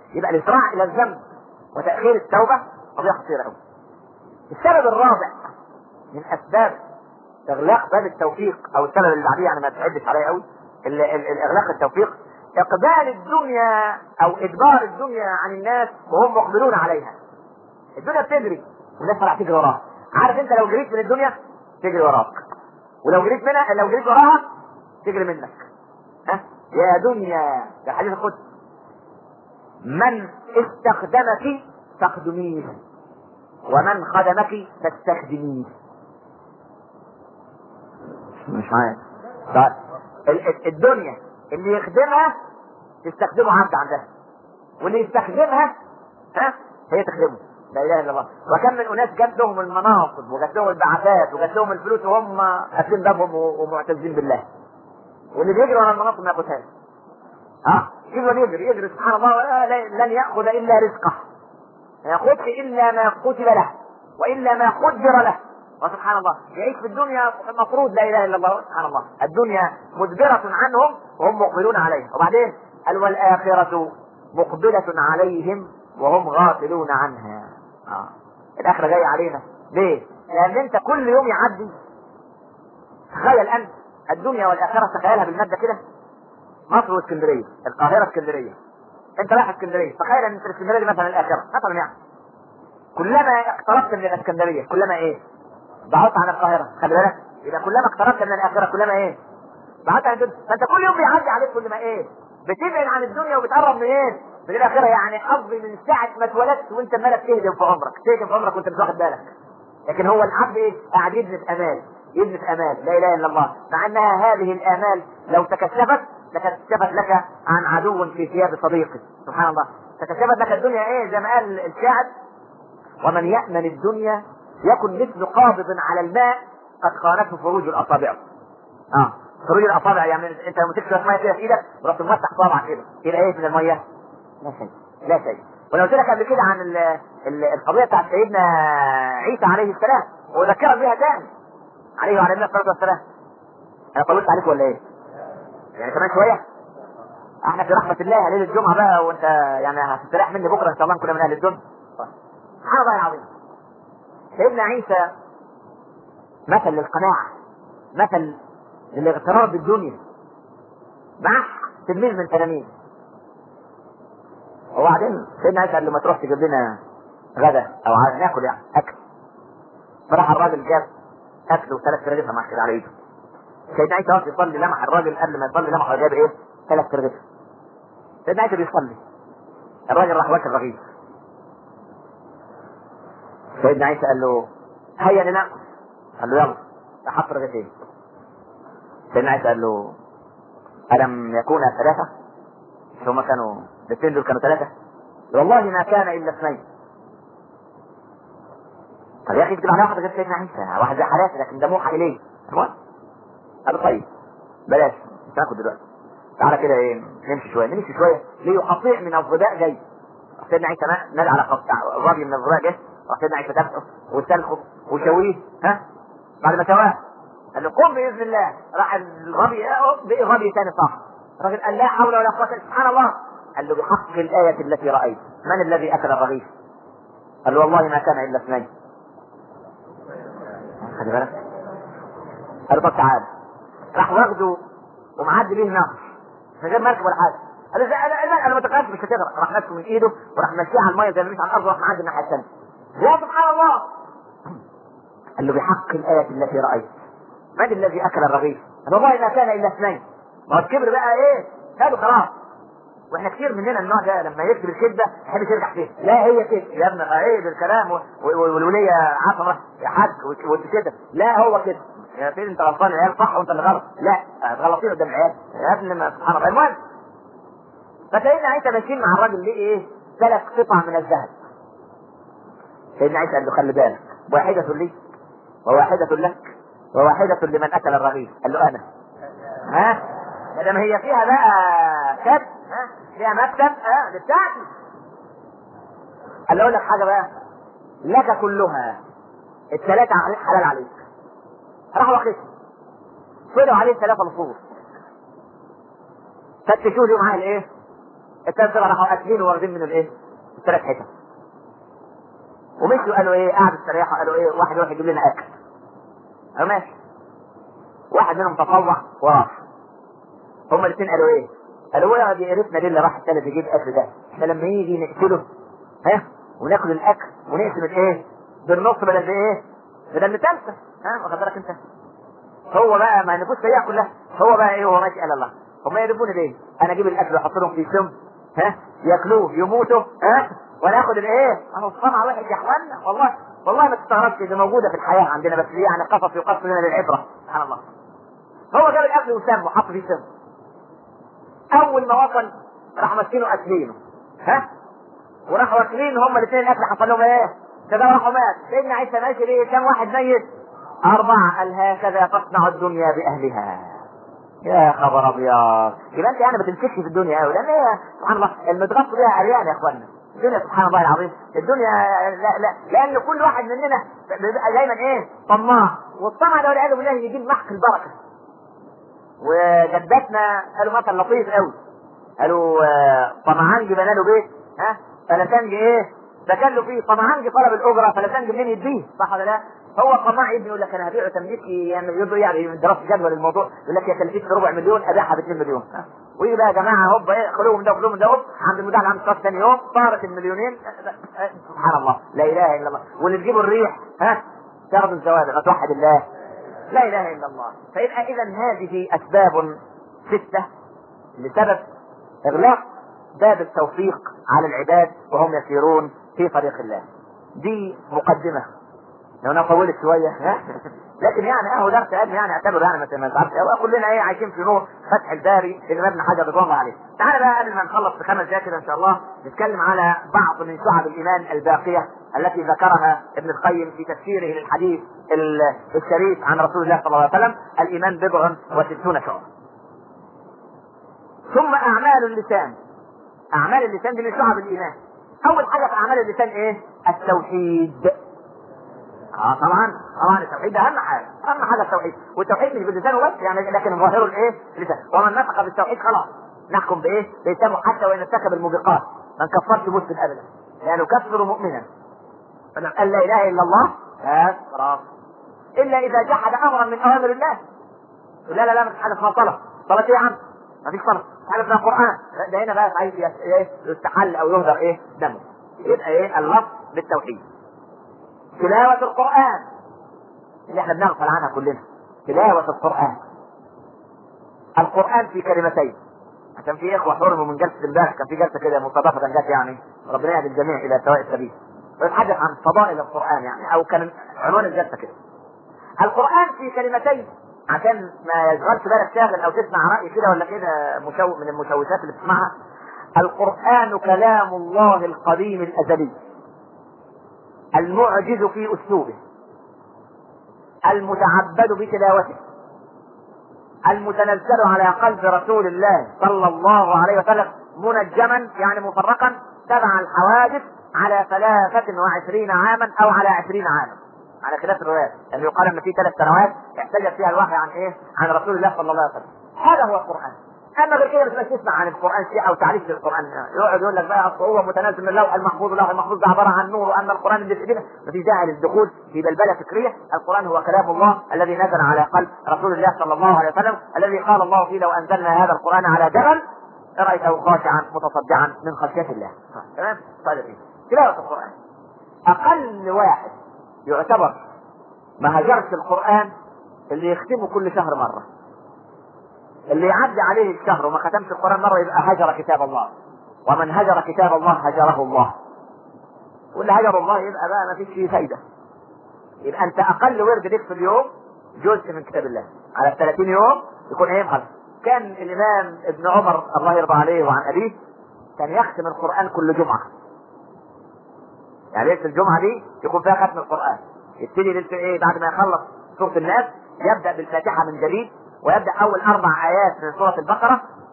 يبقى الاسراع الى الذنب وتاخير التوبه قضيه خطيره قوي. السبب الرابع من اسباب اغلاق باب التوفيق، او السبب اللي بعديه يعني ما تعدش عليه قوي، اغلاق التوفيق اقبال الدنيا او ادبار الدنيا عن الناس وهم مقبلون عليها. الدنيا بتجري والناس طالعه تجري وراها. عارف انت لو جريت من الدنيا تجري وراك، ولو جريت منها، لو جريت وراها تجري منك. ها يا دنيا، ده حديث القدس، من استخدمك فاخدميه ومن خدمك فاستخدميه. مش عارف. الدنيا اللي يخدمها تستخدمه عبد عندها، واللي يستخدمها ها هي تخدمه. لا اله الا الله. وكم من اناس جات لهم المناصب وجات لهم البعثات وجات لهم الفلوس وهم قافلين بابهم ومعتزين بالله، واللي بيجري ورا المناصب ما ياخدهاش. يجري سبحان الله، لن ياخذ الا رزقه، ما ياخذش الا ما كتب له والا ما قدر له. وسبحان الله يعيش في الدنيا مفروض لا اله الا الله. سبحان الله الدنيا مدبرة عنهم وهم مقبلون عليها. وبعدين قال والآخرة مقبلة عليهم وهم غافلون عنها. الآخرة جاية علينا ليه؟ لأن أنت كل يوم يعدي، تخيل أنت الدنيا والآخرة تخيلها بالمادة كده، مصر واسكندرية، القاهرة اسكندرية، أنت رايح اسكندرية، تخيل أن اسكندرية دي مثلا الآخرة مثلا، يعني كلما اقتربت من الاسكندرية كلما إيه؟ بعدت عن القاهرة. خلي بالك، يبقى كلما اقتربت من الآخرة كلما إيه؟ بعدت عن الدنيا. فأنت كل يوم بيعدي عليك كل ما إيه؟ بتبعد عن الدنيا وبتقرب من إيه؟ من الآخرة. يعني قصدي من ساعة ما اتولدت وأنت مالك تهدم في عمرك وأنت مش واخد بالك. لكن هو العبد إيه؟ قاعد يبني في أمال، لا إله إلا الله، مع أنها هذه الآمال لو تكشفت لكشفت لك عن عدو في ثياب صديقك. سبحان الله، تكشفت لك الدنيا إيه؟ زي ما قال الشاعر: ومن يأمن الدنيا يكن مثل قابض على الماء قد خانته فروج الأصابع. فروج الأصابع، يعني أنت لما تكشف مية كده في إيدك ورحت مفتح صابعك كده، إلى إيه من المية؟ لا شيء. وانا قلت لك قبل كده عن القضيه بتاعت سيدنا عيسى عليه السلام، واذكرك بها تاني عليه وعلى النبي الصلاه والسلام. انا طولت عليك ولا ايه؟ يعني كمان شويه؟ احنا في رحمه الله ليله الجمعه بقى، وانت يعني هتستريح مني بكره ان شاء الله كلنا من اهل الدنيا. سبحان الله العظيم. سيدنا عيسى مثل للقناعه، مثل للاغترار بالدنيا، مع تلميذ من تلاميذ. وبعدين سيدنا عيسى قال له: ما تروح تجيب لنا غدا او ناكل يعني اكل. فراح الراجل جاب اكل وثلاث رغيفه مع كده على ايده. سيدنا عيسى واقف يصلي، لمح الراجل قبل ما يصلي لمح جاب ايه؟ ثلاث رغيفه. سيدنا عيسى بيصلي، الراجل راح واكل رغيف. سيدنا عيسى قال له: هيا ناكل. قال له: يلا. فحط رغيفين. سيدنا عيسى قال له: الم يكونا ثلاثه؟ ثم كانوا الاثنين دول كانوا ثلاثه؟ والله ما كان الا اثنين. طب يا اخي اكتب على واحد غير سيدنا عيسى، واحد زي حالاتي لكن ده موحى اليه. المهم قال: طيب بلاش مش هاخد دلوقتي، تعالى كده ايه نمشي شويه ليقطيع من الظباء جاي. سيدنا عيسى نادى على الراجل من الظباء جه، سيدنا عيسى دفعه وسلخه وشويه. بعد ما سواه قال له: قم باذن الله. راح الغبي بقي غبي ثاني صح. الراجل قال: لا حول ولا قوه. سبحان الله. قال له: بحق الايه التي رايت من الذي اكل الرغيف؟ قال له: والله ما كان الا اثنين. خلي بالك. قال له: طب تعالى. راح واخده ومعدي بيه نهر من غير مركب ولا حاجه. قال له: انا ما تقلقش مش هتغرق. راح ماسكه من ايده وراح ماشيه على الميه زي ما مشي على الارض، وراح معدي الناحيه الثانيه. يا سبحان الله. قال له: بحق الايه التي رايت من الذي اكل الرغيف؟ قال: والله ما كان الا اثنين. ما هو الكبر بقى ايه؟ خده خلاص. واحنا كتير مننا النوع ده لما يكتب الكذبه يحب يرجع فيها. لا هي كده يا ابني، عيب الكلام والوليه عصمه يا حاج وانت كده. لا هو كده يا سيدي، انت غلطان، العيال صح وانت اللي غلط. لا غلطين قدام العيال يا ابني، ما سبحان الله. المهم فسيدنا عيسى ماشيين مع الراجل ليه ايه؟ 3 قطع من الذهب. سيدنا عيسى قال له: خلي بالك، واحده لي وواحده لك وواحده لمن اكل الرغيف. قال له: انا ما دام هي فيها بقى كتب، فيها مكتب دي بتاعتي. قال له: اقول لك حاجه بقى، لك كلها، الثلاثه حلال عليك. راح واخدها، طلعوا عليه 3 لصوص، فتشوا له معاه الايه؟ الثلاث صغار راحوا اكلين واخدين من الايه؟ الثلاث حتت. ومشوا قالوا ايه؟ قعدوا استريحوا قالوا ايه؟ واحد يروح يجيب لنا اكل. قالوا ماشي. واحد منهم تطوع وراح. هما الاثنين قالوا ايه؟ قالوا يا دي قرفنا دي اللي راح الثالث يجيب اكل ده، احنا لما يجي نقتله ها وناكل الاكل ونقسم الايه؟ بالنص بدل ايه؟ بدل نتلفه ها واخد بالك انت؟ هو بقى ما النفوس سيئه كلها، هو بقى ايه وهو ماشي قال الله هم يقرفوني ليه؟ انا اجيب الاكل واحط لهم في سم ها ياكلوه يموتوا ها وانا اخد الايه؟ اهو صنع واحد يا اخوانا والله ما تستغربش دي موجوده في الحياه عندنا بس دي يعني قصص يقص لنا للعبره سبحان الله. هو جاب الاكل وسمه وحط فيه سم. اول ما وصل راح ماسكينه اكلينه ها وراحوا واكلين هم الاثنين الاكل حصل لهم ايه؟ كده راحوا مات. سيدنا عيسى ماشي ليه؟ كم واحد ميت؟ 4. قال هكذا تصنع الدنيا باهلها. يا خبر ابيض. يبقى انت يعني ما تمسكش في الدنيا قوي لان هي سبحان الله المدرسه بيها عريان يا اخوانا. الدنيا سبحان الله العظيم الدنيا لا لان كل واحد مننا بيبقى دايما ايه؟ طماع، والطمع ده والعياذ بالله يجيب محق البركه. وجدتنا قالوا مثل لطيف قوي، قالوا طمعانج بنى له بيت ها فلسنج ايه؟ سكن له فيه. طمعانج طلب الاجره فلسنج منين يديه؟ صح ولا لا؟ هو الطماع ابني يقول لك انا هبيعه تمليكي يعني دراسه جدوى للموضوع يقول لك يا تكلفت بربع مليون ابيعها ب 2 مليون. ويجي بقى يا جماعه هوب ايه خلوهم ده وخلوهم ده هوب عند المدعي عند الصف ثاني يوم طارت المليونين. سبحان الله لا اله الا الله. واللي تجيبوا الريح ها تاخذوا الزواج ما توحد الله لا اله الا الله. فيبقى اذا هذه اسباب 6 لسبب اغلاق باب التوفيق على العباد وهم يسيرون في طريق الله. دي مقدمة لو انا طولت شوية لكن يعني اهو درس علمي يعني اعتبر يعني ما تعرفش كلنا ايه عايشين في نور فتح الباري اللي ابن حجر رضوان الله عليه. تعالى بقى قبل ما نخلص في 5 دقائق كده ان شاء الله نتكلم على بعض من شعب الايمان الباقية التي ذكرها ابن القيم في تفسيره للحديث الشريف عن رسول الله صلى الله عليه وسلم الايمان 60 شعبة. ثم اعمال اللسان. اعمال اللسان دي من شعب الايمان. اول حاجه في اعمال اللسان ايه؟ التوحيد. طبعا التوحيد اهم حاجه التوحيد. والتوحيد مش باللسان وبس يعني لكن ظاهره الايه؟ اللسان. ومن نطق بالتوحيد خلاص نحكم بايه؟ بلسانه حتى وان ارتكب الموبقات ما كفرش مسلم ابدا لانه كفر مؤمنا. فلما قال لا اله الا الله خلاص الا اذا جحد امرا من اوامر الله. لا ما فيش حاجه اسمها صلاه. صلاه ايه يا عم؟ ما فيش صلاه. حاجه اسمها قران. ده هنا بقى عايز يستحل او يهدر ايه؟ دمه. يبقى ايه؟ اللفظ بالتوحيد. تلاوه القران اللي احنا بنغفل عنها كلنا. تلاوه القران. القران في كلمتين عشان في اخوه حرموا من جلسه امبارح كان في جلسه كده مستضافه جت يعني ربنا يهدي الجميع الى سواء السبيل. بيتحدث عن فضائل القران يعني او كان عنوان الجلسه كده. القران في كلمتين عشان ما يشغلش بالك شاغل او تسمع رأي كده ولا كده من المشوشات اللي بتسمعها. القرآن كلام الله القديم الازلي المعجز في اسلوبه المتعبد بتلاوته المتنزل على قلب رسول الله صلى الله عليه وسلم منجما يعني مفرقا تبع الحوادث على 23 عاما او على 20 عاما على خلاف الروايات يعني يقال ان في 3 سنوات احتجت فيها الوحي عن ايه؟ عن رسول الله صلى الله عليه وسلم. هذا هو القران. اما غير كده مش تسمع عن القران شيء او تعريف للقران يقعد يقول لك بقى اصل هو متنزل من اللوح المحفوظ. اللوح المحفوظ ده عباره عن نور وان القران اللي في ايدينا مفيش داعي للدخول في بلبله فكريه. القران هو كلام الله الذي نزل على قلب رسول الله صلى الله عليه وسلم الذي قال الله فيه لو انزلنا هذا القران على جبل لرايته خاشعا متصدعا من خشيه الله. تمام؟ طيب تلاوه القران اقل واحد يعتبر ما هجرش القرآن اللي يختمه كل شهر مرة. اللي يعدي عليه الشهر وما ختمش القرآن مرة يبقى هجر كتاب الله. ومن هجر كتاب الله هجره الله. واللي هجر الله يبقى بقى ما فيش فيه فايدة. يبقى انت اقل ورد ليك في اليوم جزء من كتاب الله على 30 يوم يكون ايه مخلص. كان الامام ابن عمر الله يرضى عليه وعن ابيه كان يختم القرآن كل جمعة. يعني ليلة الجمعة دي يكون فيها ختم القرآن. يبتدي ليلة ايه؟ بعد ما يخلص سورة الناس يبدأ بالفاتحة من جديد ويبدأ أول 4 آيات من سورة البقرة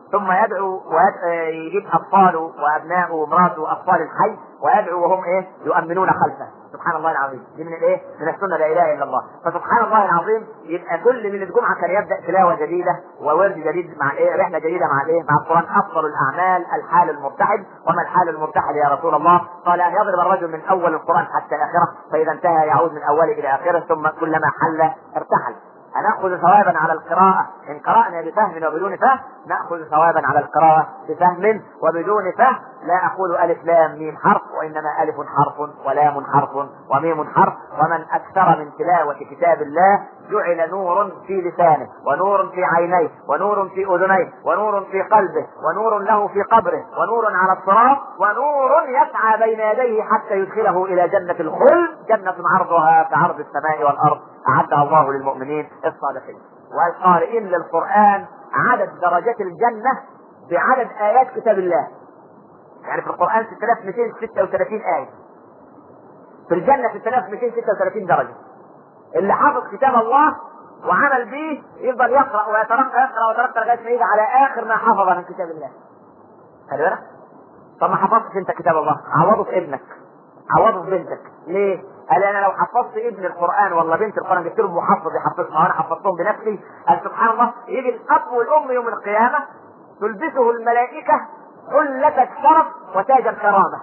ثم يدعو يجيب اطفاله وابنائه ومراته واطفال الحي ويدعو وهم ايه يؤمنون خلفه. سبحان الله العظيم. دي من الايه؟ من السنه لا اله الا الله. فسبحان الله العظيم. يبقى كل ليله جمعه كان يبدا تلاوه جديده وورد جديد مع ايه؟ رحله جديده مع الايه؟ مع القران. افضل الاعمال الحال المرتحل. وما الحال المرتحل يا رسول الله؟ قال ان يضرب الرجل من اول القران حتى اخره، فاذا انتهى يعود من اوله الى اخره، ثم كلما حل ارتحل. هنأخذ ثوابا على القراءة إن قرأنا بفهم وبدون فهم، نأخذ ثوابا على القراءة بفهم وبدون فهم. لا أقول ألف لام ميم حرف، وإنما ألف حرف ولام حرف وميم حرف. ومن أكثر من تلاوة كتاب الله جعل نور في لسانه ونور في عينيه ونور في أذنيه ونور في قلبه ونور له في قبره ونور على الصراط ونور يسعى بين يديه حتى يدخله إلى جنة الخلد، جنة عرضها كعرض السماء والأرض أعدها الله للمؤمنين الصالحين. والقارئين للقرآن عدد درجات الجنة بعدد آيات كتاب الله. يعني في القرآن 6236 آية، في الجنة 6236 درجة. اللي حافظ كتاب الله وعمل به يفضل يقرأ ويترقى لغاية ما يجي على آخر ما حفظ من كتاب الله. خلي بالك. طب ما حفظتش انت كتاب الله، عوضه في ابنك، عوضه في بنتك. ليه؟ قال انا لو حفظت ابن القران ولا بنت القران جبت له محفظ يحفظها وانا حفظتهم بنفسي، قال سبحان الله يجي الاب والام يوم القيامه تلبسه الملائكه حله الشرف وتاج الكرامه،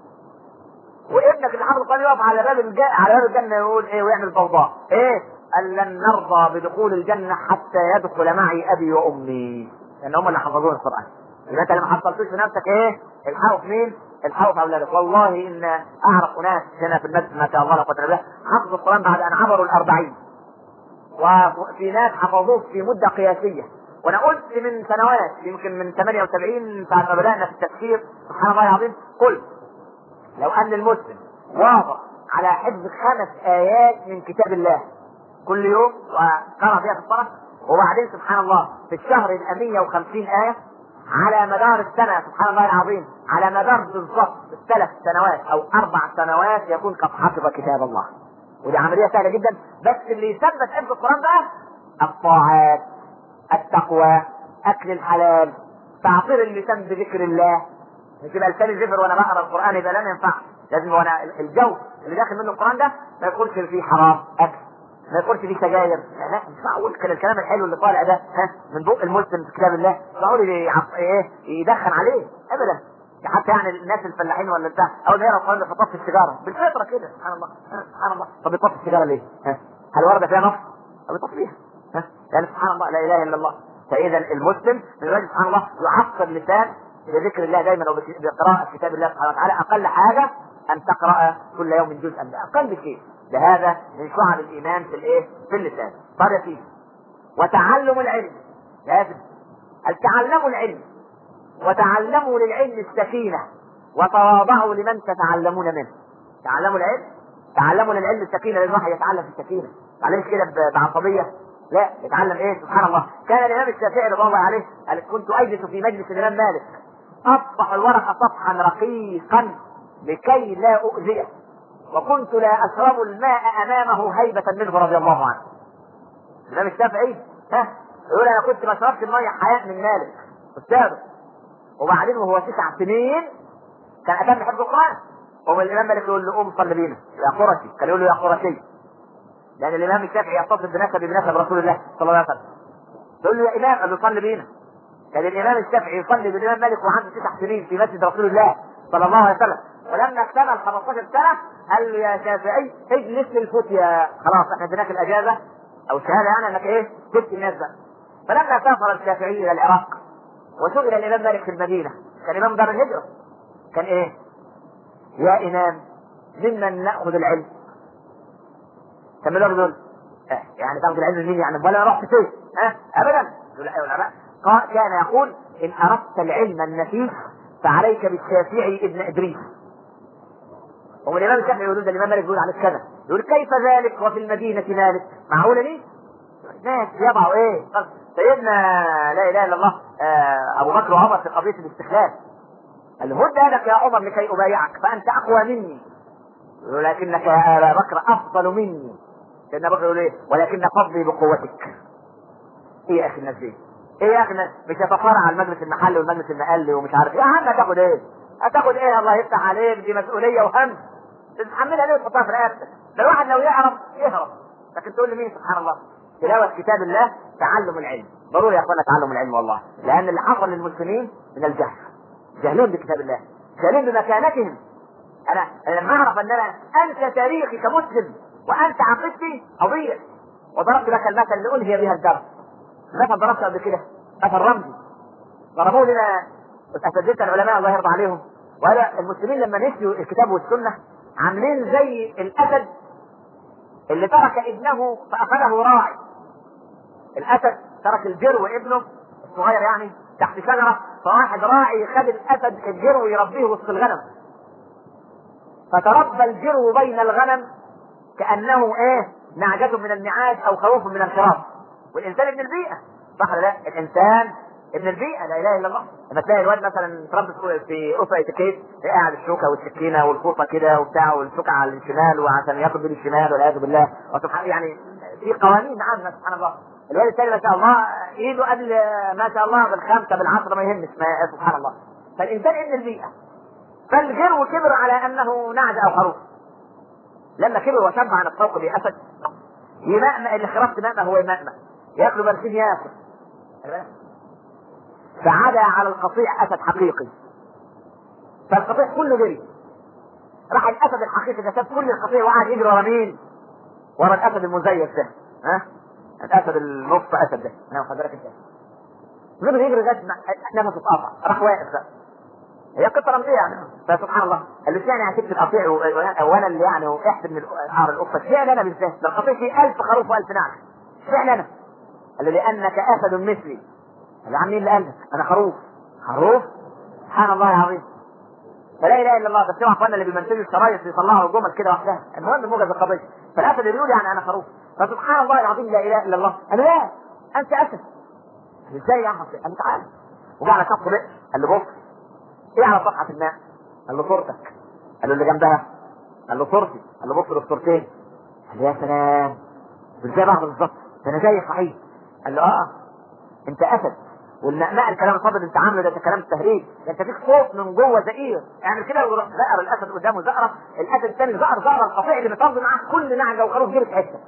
وابنك اللي حافظ القران يقف على باب الجنه يقول ايه ويعمل ضوضاء ايه؟ قال لن نرضى بدخول الجنه حتى يدخل معي ابي وامي، لان هم اللي حفظون القران. يبقى انت لما حصلتوش في نفسك ايه؟ الحقوا في مين؟ الحقوا في اولادك. والله ان اعرف ناس هنا في المسجد ما شاء الله لا قوه الا بالله حفظوا القران بعد ان عبروا ال40، وفي ناس حفظوه في مده قياسيه. وانا قلت من سنوات يمكن من 78 بعد ما بدانا في التفسير سبحان الله العظيم، قلت لو ان المسلم واظب على حفظ 5 آيات من كتاب الله كل يوم وقرأ فيها في الصلاه، وبعدين سبحان الله في الشهر يبقى 150 آية على مدار السنة، سبحان الله العظيم على مدار بالضبط 3 سنوات أو 4 سنوات يكون قد حفظ كتاب الله. ودي عملية سهلة جدا، بس اللي يثبت حفظ القرآن بقى الطاعات، التقوى، أكل الحلال، تعطير اللسان بذكر الله. مش يبقى لساني زفر وأنا بقرأ القرآن يبقى لا ينفع. لازم وانا الجو اللي داخل منه القرآن ده ما يقولش فيه حرام أكل، ما يقولش فيه سجاير. لا مش معقول كده الكلام الحلو اللي طالع ده من بق المسلم في كتاب الله معقول ايه يدخن عليه ابدا. حتى يعني الناس الفلاحين ولا بتاع اول ما يقرا القرآن يحطها في السيجاره بالفطره كده. سبحان الله سبحان الله. طب يطفي السيجاره ليه؟ هل ورد فيها نص؟ طب يطفيها. يعني سبحان الله لا اله الا الله. فاذا المسلم من وجه سبحان الله يعصر اللسان بذكر الله دائما وبقراءة كتاب الله سبحانه وتعالى. اقل حاجه ان تقرا كل يوم جزءا، ده اقل شيء. لهذا من شعب الايمان في الايه؟ في اللسان. طب يا سيدي وتعلم العلم، لازم تعلموا العلم وتعلموا للعلم السكينه وتواضعوا لمن تتعلمون منه. تعلموا العلم، تعلموا للعلم السكينه، لان الواحد يتعلم في السكينه، ما يتعلمش كده بعصبيه، لا يتعلم ايه؟ سبحان الله. كان الامام الشافعي رضي الله عليه قال كنت اجلس في مجلس الامام مالك اصفح الورقه صفحا رقيقا لكي لا اؤذيه، وكنت لا اشرب الماء امامه هيبه منه رضي الله عنه. الامام الشافعي يقول انا كنت ما اشربش الميه حياء من مالك استاذ. وبعدين وهو 9 سنين كان اتم حفظ القران، والامام مالك يقول له قوم صلي بينا يا قرشي، كان يقول له يا قرشي، لان الامام الشافعي يتصل بنسب رسول الله صلى الله عليه وسلم. يقول له يا امام، قال له صلي بينا. كان الامام الشافعي يصلي بالامام مالك وعنده 9 سنين في مسجد رسول الله صلى الله عليه وسلم. ولما اكتمل 15 سنه قال له يا شافعي اجلس للفتيا، خلاص احنا اديناك الاجازه او الشهاده يعني انك ايه جبت الناس بقى. فلما سافر الشافعي الى العراق وسئل الامام مالك في المدينه، كان امام دار الهجره، كان ايه؟ يا امام ممن ناخذ العلم؟ كان دول يعني تاخذ العلم منين يعني؟ ولا رحت فين؟ ابدا. يقول لا العلماء كان يقول ان اردت العلم النفيس فعليك بالشافعي ابن ادريس. ومن الامام الشافعي يقول ده الامام مالك يقول عليك كذا، يقول كيف ذلك وفي المدينه مالك؟ معقوله ليه؟ ناس يضعوا ايه؟ سيدنا لا اله الا الله ابو بكر وعمر في قضيه الاستخلاف قال له هد يدك يا عمر لكي ابايعك فانت اقوى مني، ولكنك يا ابا بكر افضل مني. سيدنا بكر يقول ايه؟ ولكن فضلي بقوتك. ايه يا اخي الناس دي؟ ايه يا اخي مش يتصارع على المجلس المحلي والمجلس المقلي ومش عارف ايه. يا عم هتاخد ايه؟ هتاخد ايه؟ الله يفتح عليك، دي مسؤوليه وهم تتحملها ليه وتحطها في رقبتك؟ ده الواحد لو يعرف يهرب، لكن تقول لي مين؟ سبحان الله. تلاوه كتاب الله، تعلم العلم، ضروري يا اخوانا تعلم العلم والله، لان اللي حصل للمسلمين من الجهل، جهلون بكتاب الله، جهلون بمكانتهم. انا لما اعرف ان انا انسى تاريخي كمسلم وانسى عقيدتي اضيع. وضربت لك المثل اللي انهي بها الدرس، مثل ضربته قبل كده، مثل رمزي ضربوه لنا اساتذه العلماء الله يرضى عليهم، وهذا المسلمين لما نسيوا الكتاب والسنه عاملين زي الاسد اللي ترك ابنه فاخذه راعي. الاسد ترك الجرو ابنه الصغير يعني تحت شجره، فواحد راعي خد الاسد الجرو يربيه وسط الغنم، فتربى الجرو بين الغنم كانه ايه؟ نعجة من النعاج او خوف من الخراف. والانسان ابن البيئه، صح ولا لا؟ الانسان ابن البيئه، لا اله الا الله. لما تلاقي الواد مثلا تربى في اسره اتيكيت، قاعد الشوكه والسكينه والفوطه كده وبتاع، والشوكه على الشمال وعشان ياخد بين الشمال والعياذ بالله، يعني في قوانين عامه سبحان الله. الواد الثاني ما شاء الله ايده قبل ما شاء الله بالخمسه بالعشره ما يهمش، سبحان الله. فالانسان ابن البيئه، فالجرو كبر على انه نعج او خروف. لما كبر وشب عن الطوق بأسد يمأمأ، اللي خرفت مأمأ هو يمأمأ، ياكل برسيم ياكل. فعدا على القطيع اسد حقيقي، فالقطيع كله جري، راح الاسد الحقيقي ده ساب كل القطيع وقعد يجري ورا مين؟ ورا الاسد المزيف ده، ها؟ الاسد النص اسد ده، انا وحضرتك انت. فضل يجري لغايه نفسه اتقطع، راح واقف بقى. هي قصه رمزيه يعني، فسبحان الله قال له اشمعنى هسيب القطيع وانا اللي يعني وقعت من قعر القطه؟ اشمعنى انا بالذات؟ ده القطيع فيه 1000 خروف و1000 نعجه، اشمعنى انا؟ قال له لانك اسد مثلي. قال له عم مين اللي قال لك؟ انا خروف. خروف؟ سبحان الله العظيم. فلا اله الا الله. بس اوعى اخوانا اللي بيمثلوا الشرايط يطلعوا الجمل كده وحدها، المهم موجز القضيه. فالاسد اللي بيقول يعني انا خروف، فسبحان الله العظيم لا اله الا الله. انا لا، انت اسد. ازاي يا اخي؟ قال له تعالى. وقعد شخص بئر، قال له بص ايه على صفحه الماء؟ قال له صورتك. قال له اللي جنبها؟ قال له صورتي. قال له بص للصورتين. قال له يا سلام، ازاي بعض بالظبط؟ ده انا زي صحيح. قال له انت اسد، والمأماء الكلام الفاضل انت عامله ده كلام تهريج، ده انت فيك صوت من جوه زئير، اعمل كده ويروح زقر الاسد قدامه زقره، الاسد الثاني زقر القطيع اللي بيطرد معاه كل نعجه وخروف جري في حته.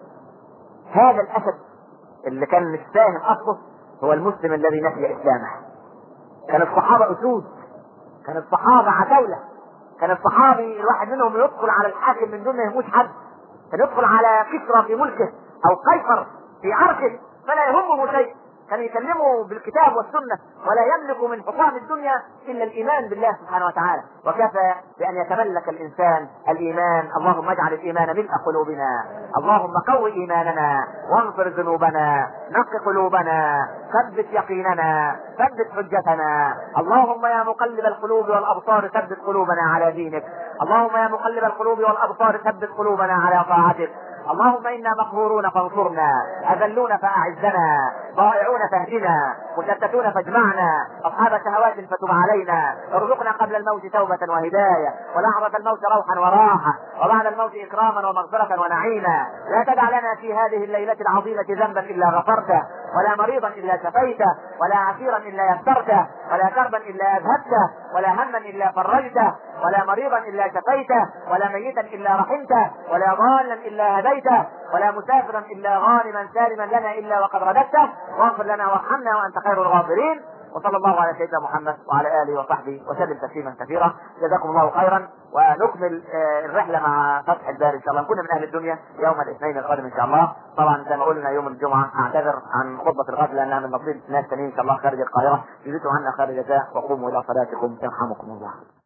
هذا الاسد اللي كان مش فاهم اصله هو المسلم الذي نسي اسلامه. كان الصحابه اسود، كان الصحابه عتاوله، كان الصحابي الواحد منهم يدخل على الحاكم من دون ما يهموش حد، كان يدخل على كسرى في ملكه او قيصر في عرشه فلا يهمه شيء، كان يكلمه بالكتاب والسنة ولا يملك من حطام الدنيا إلا الإيمان بالله سبحانه وتعالى. وكفى بأن يتملك الإنسان الإيمان. اللهم اجعل الإيمان ملء قلوبنا، اللهم قوي إيماننا واغفر ذنوبنا، نق قلوبنا، ثبت يقيننا، ثبت حجتنا. اللهم يا مقلب القلوب والأبصار ثبت قلوبنا على دينك. اللهم يا مقلب القلوب والأبصار ثبت قلوبنا على طاعتك. اللهم انا مقهورون فانصرنا، اذلون فاعزنا، ضائعون فاهدنا، مشتتون فاجمعنا، اصحاب شهوات فتب علينا، ارزقنا قبل الموت توبة وهداية، ولحظة الموت روحا وراحة، وبعد الموت اكراما ومغفرة ونعيما. لا تدع لنا في هذه الليلة العظيمة ذنبا الا غفرته، ولا مريضا الا شفيته، ولا عسيرا الا يسرته، ولا كربا الا اذهبته، ولا هما الا فرجته، ولا مريضا الا شفيته، ولا ميتا الا رحمته، ولا ضالا الا هديته، ولا مسافرا الا غانما سالما لنا الا وقد رددته. واغفر لنا وارحمنا وانت خير الغافرين. وصلى الله على سيدنا محمد وعلى اله وصحبه وسلم تسليما كثيرا. جزاكم الله خيرا. ونكمل الرحله مع فتح الباري ان شاء الله. نكون من اهل الدنيا يوم الاثنين القادم ان شاء الله. طبعا زي ما قلنا يوم الجمعه اعتذر عن خطبه الغد لانها من نصيب ناس ثانيين ان شاء الله خارج القاهره. جزيتم عنا خير الجزاء، وقوموا الى صلاتكم يرحمكم الله.